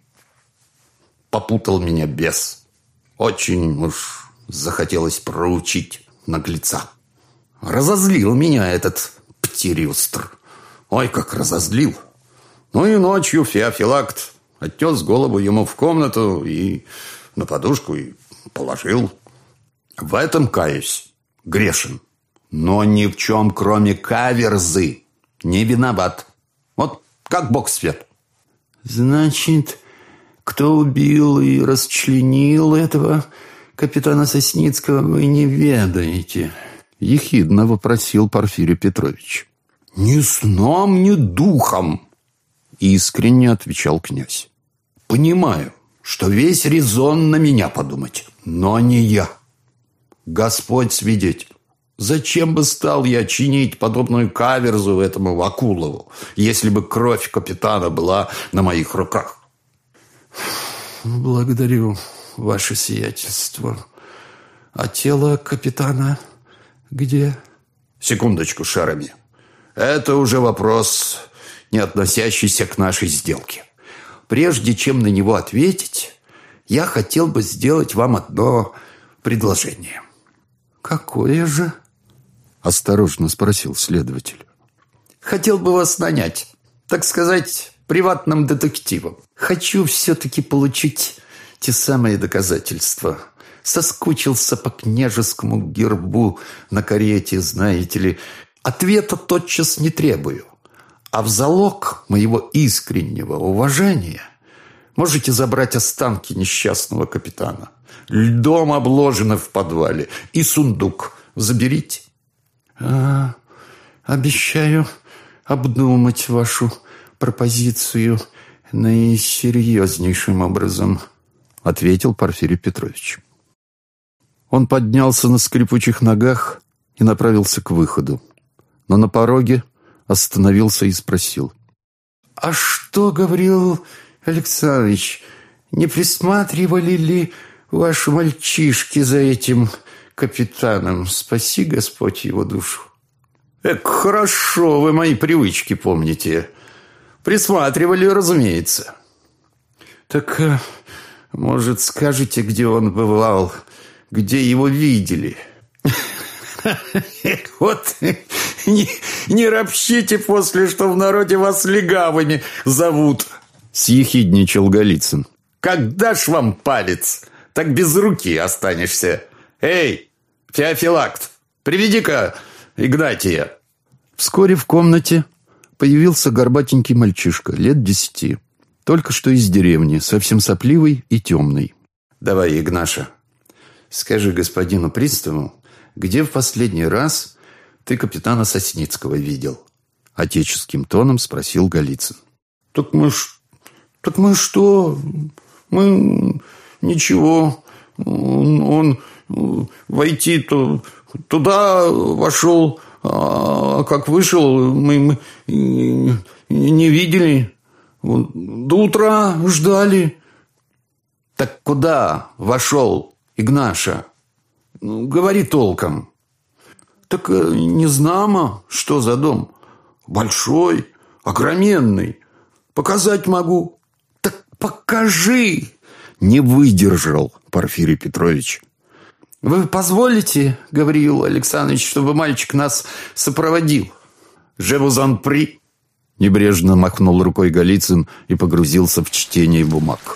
попутал меня бес. Очень уж захотелось проучить наглеца. Разозлил меня этот Птириустр. Ой, как разозлил. И ночью Феофилакт отнес голову ему в комнату и на подушку и положил. В этом, каюсь, грешен. Но ни в чем, кроме каверзы, не виноват. Вот как бог свет. Значит, кто убил и расчленил этого капитана Сосницкого, вы не ведаете? Ехидно вопросил Порфирий Петрович. Ни сном, ни духом, искренне отвечал князь. Понимаю, что весь резон на меня подумать, но не я. Господь свидетель, зачем бы стал я чинить подобную каверзу этому Акулову, если бы кровь капитана была на моих руках? Благодарю, ваше сиятельство. А тело капитана где? Секундочку, Шарами. Это уже вопрос, не относящийся к нашей сделке. Прежде чем на него ответить, я хотел бы сделать вам одно предложение. Какое же? Осторожно спросил следователь. Хотел бы вас нанять, так сказать, приватным детективом. Хочу все-таки получить те самые доказательства. Соскучился по княжескому гербу на карете, знаете ли. Ответа тотчас не требую. А в залог моего искреннего уважения можете забрать останки несчастного капитана. Льдом обложено в подвале. И сундук заберите. Обещаю обдумать вашу пропозицию наисерьезнейшим образом, ответил Порфирий Петрович. Он поднялся на скрипучих ногах и направился к выходу. Но на пороге остановился и спросил. А что говорил Александрович? Не присматривали ли ваши мальчишки за этим капитаном? Спаси Господь его душу. Эх, хорошо вы мои привычки помните. Присматривали, разумеется. Так, может, скажете, где он бывал, где его видели? Вот не ропщите после, что в народе вас легавыми зовут, съехидничал Голицын. Когда ж вам палец? Так без руки останешься. Эй, Феофилакт, приведи-ка Игнатия. Вскоре в комнате появился горбатенький мальчишка, лет 10, только что из деревни, совсем сопливый и темный. Давай, Игнаша, скажи господину приставу, где в последний раз ты капитана Сосницкого видел? Отеческим тоном спросил Голицын. Так мы что? Мы ничего. Он войти-то туда вошел, а как вышел, мы не видели. До утра ждали. Так куда вошел, Игнаша? Говори толком. Так не знамо, что за дом. Большой, огроменный. Показать могу. Так покажи. Не выдержал Порфирий Петрович. Вы позволите, Гавриил Александрович, чтобы мальчик нас сопроводил? Je vous en prie. Небрежно махнул рукой Голицын и погрузился в чтение бумаг.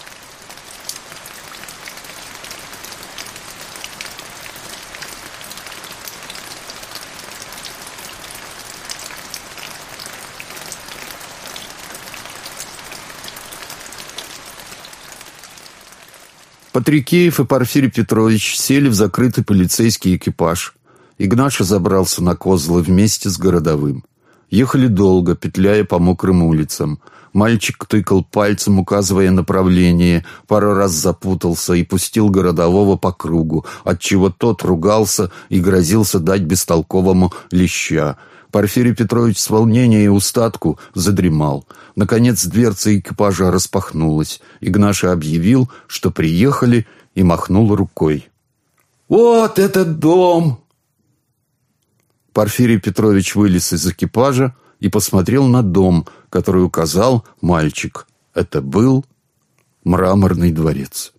Патрикеев и Порфирий Петрович сели в закрытый полицейский экипаж. Игнаша забрался на козлы вместе с городовым. Ехали долго, петляя по мокрым улицам. Мальчик тыкал пальцем, указывая направление, пару раз запутался и пустил городового по кругу, отчего тот ругался и грозился дать бестолковому леща. Порфирий Петрович с волнения и устатку задремал. Наконец дверца экипажа распахнулась. Игнаша объявил, что приехали, и махнул рукой. «Вот этот дом!» Порфирий Петрович вылез из экипажа и посмотрел на дом, который указал мальчик. Это был Мраморный дворец.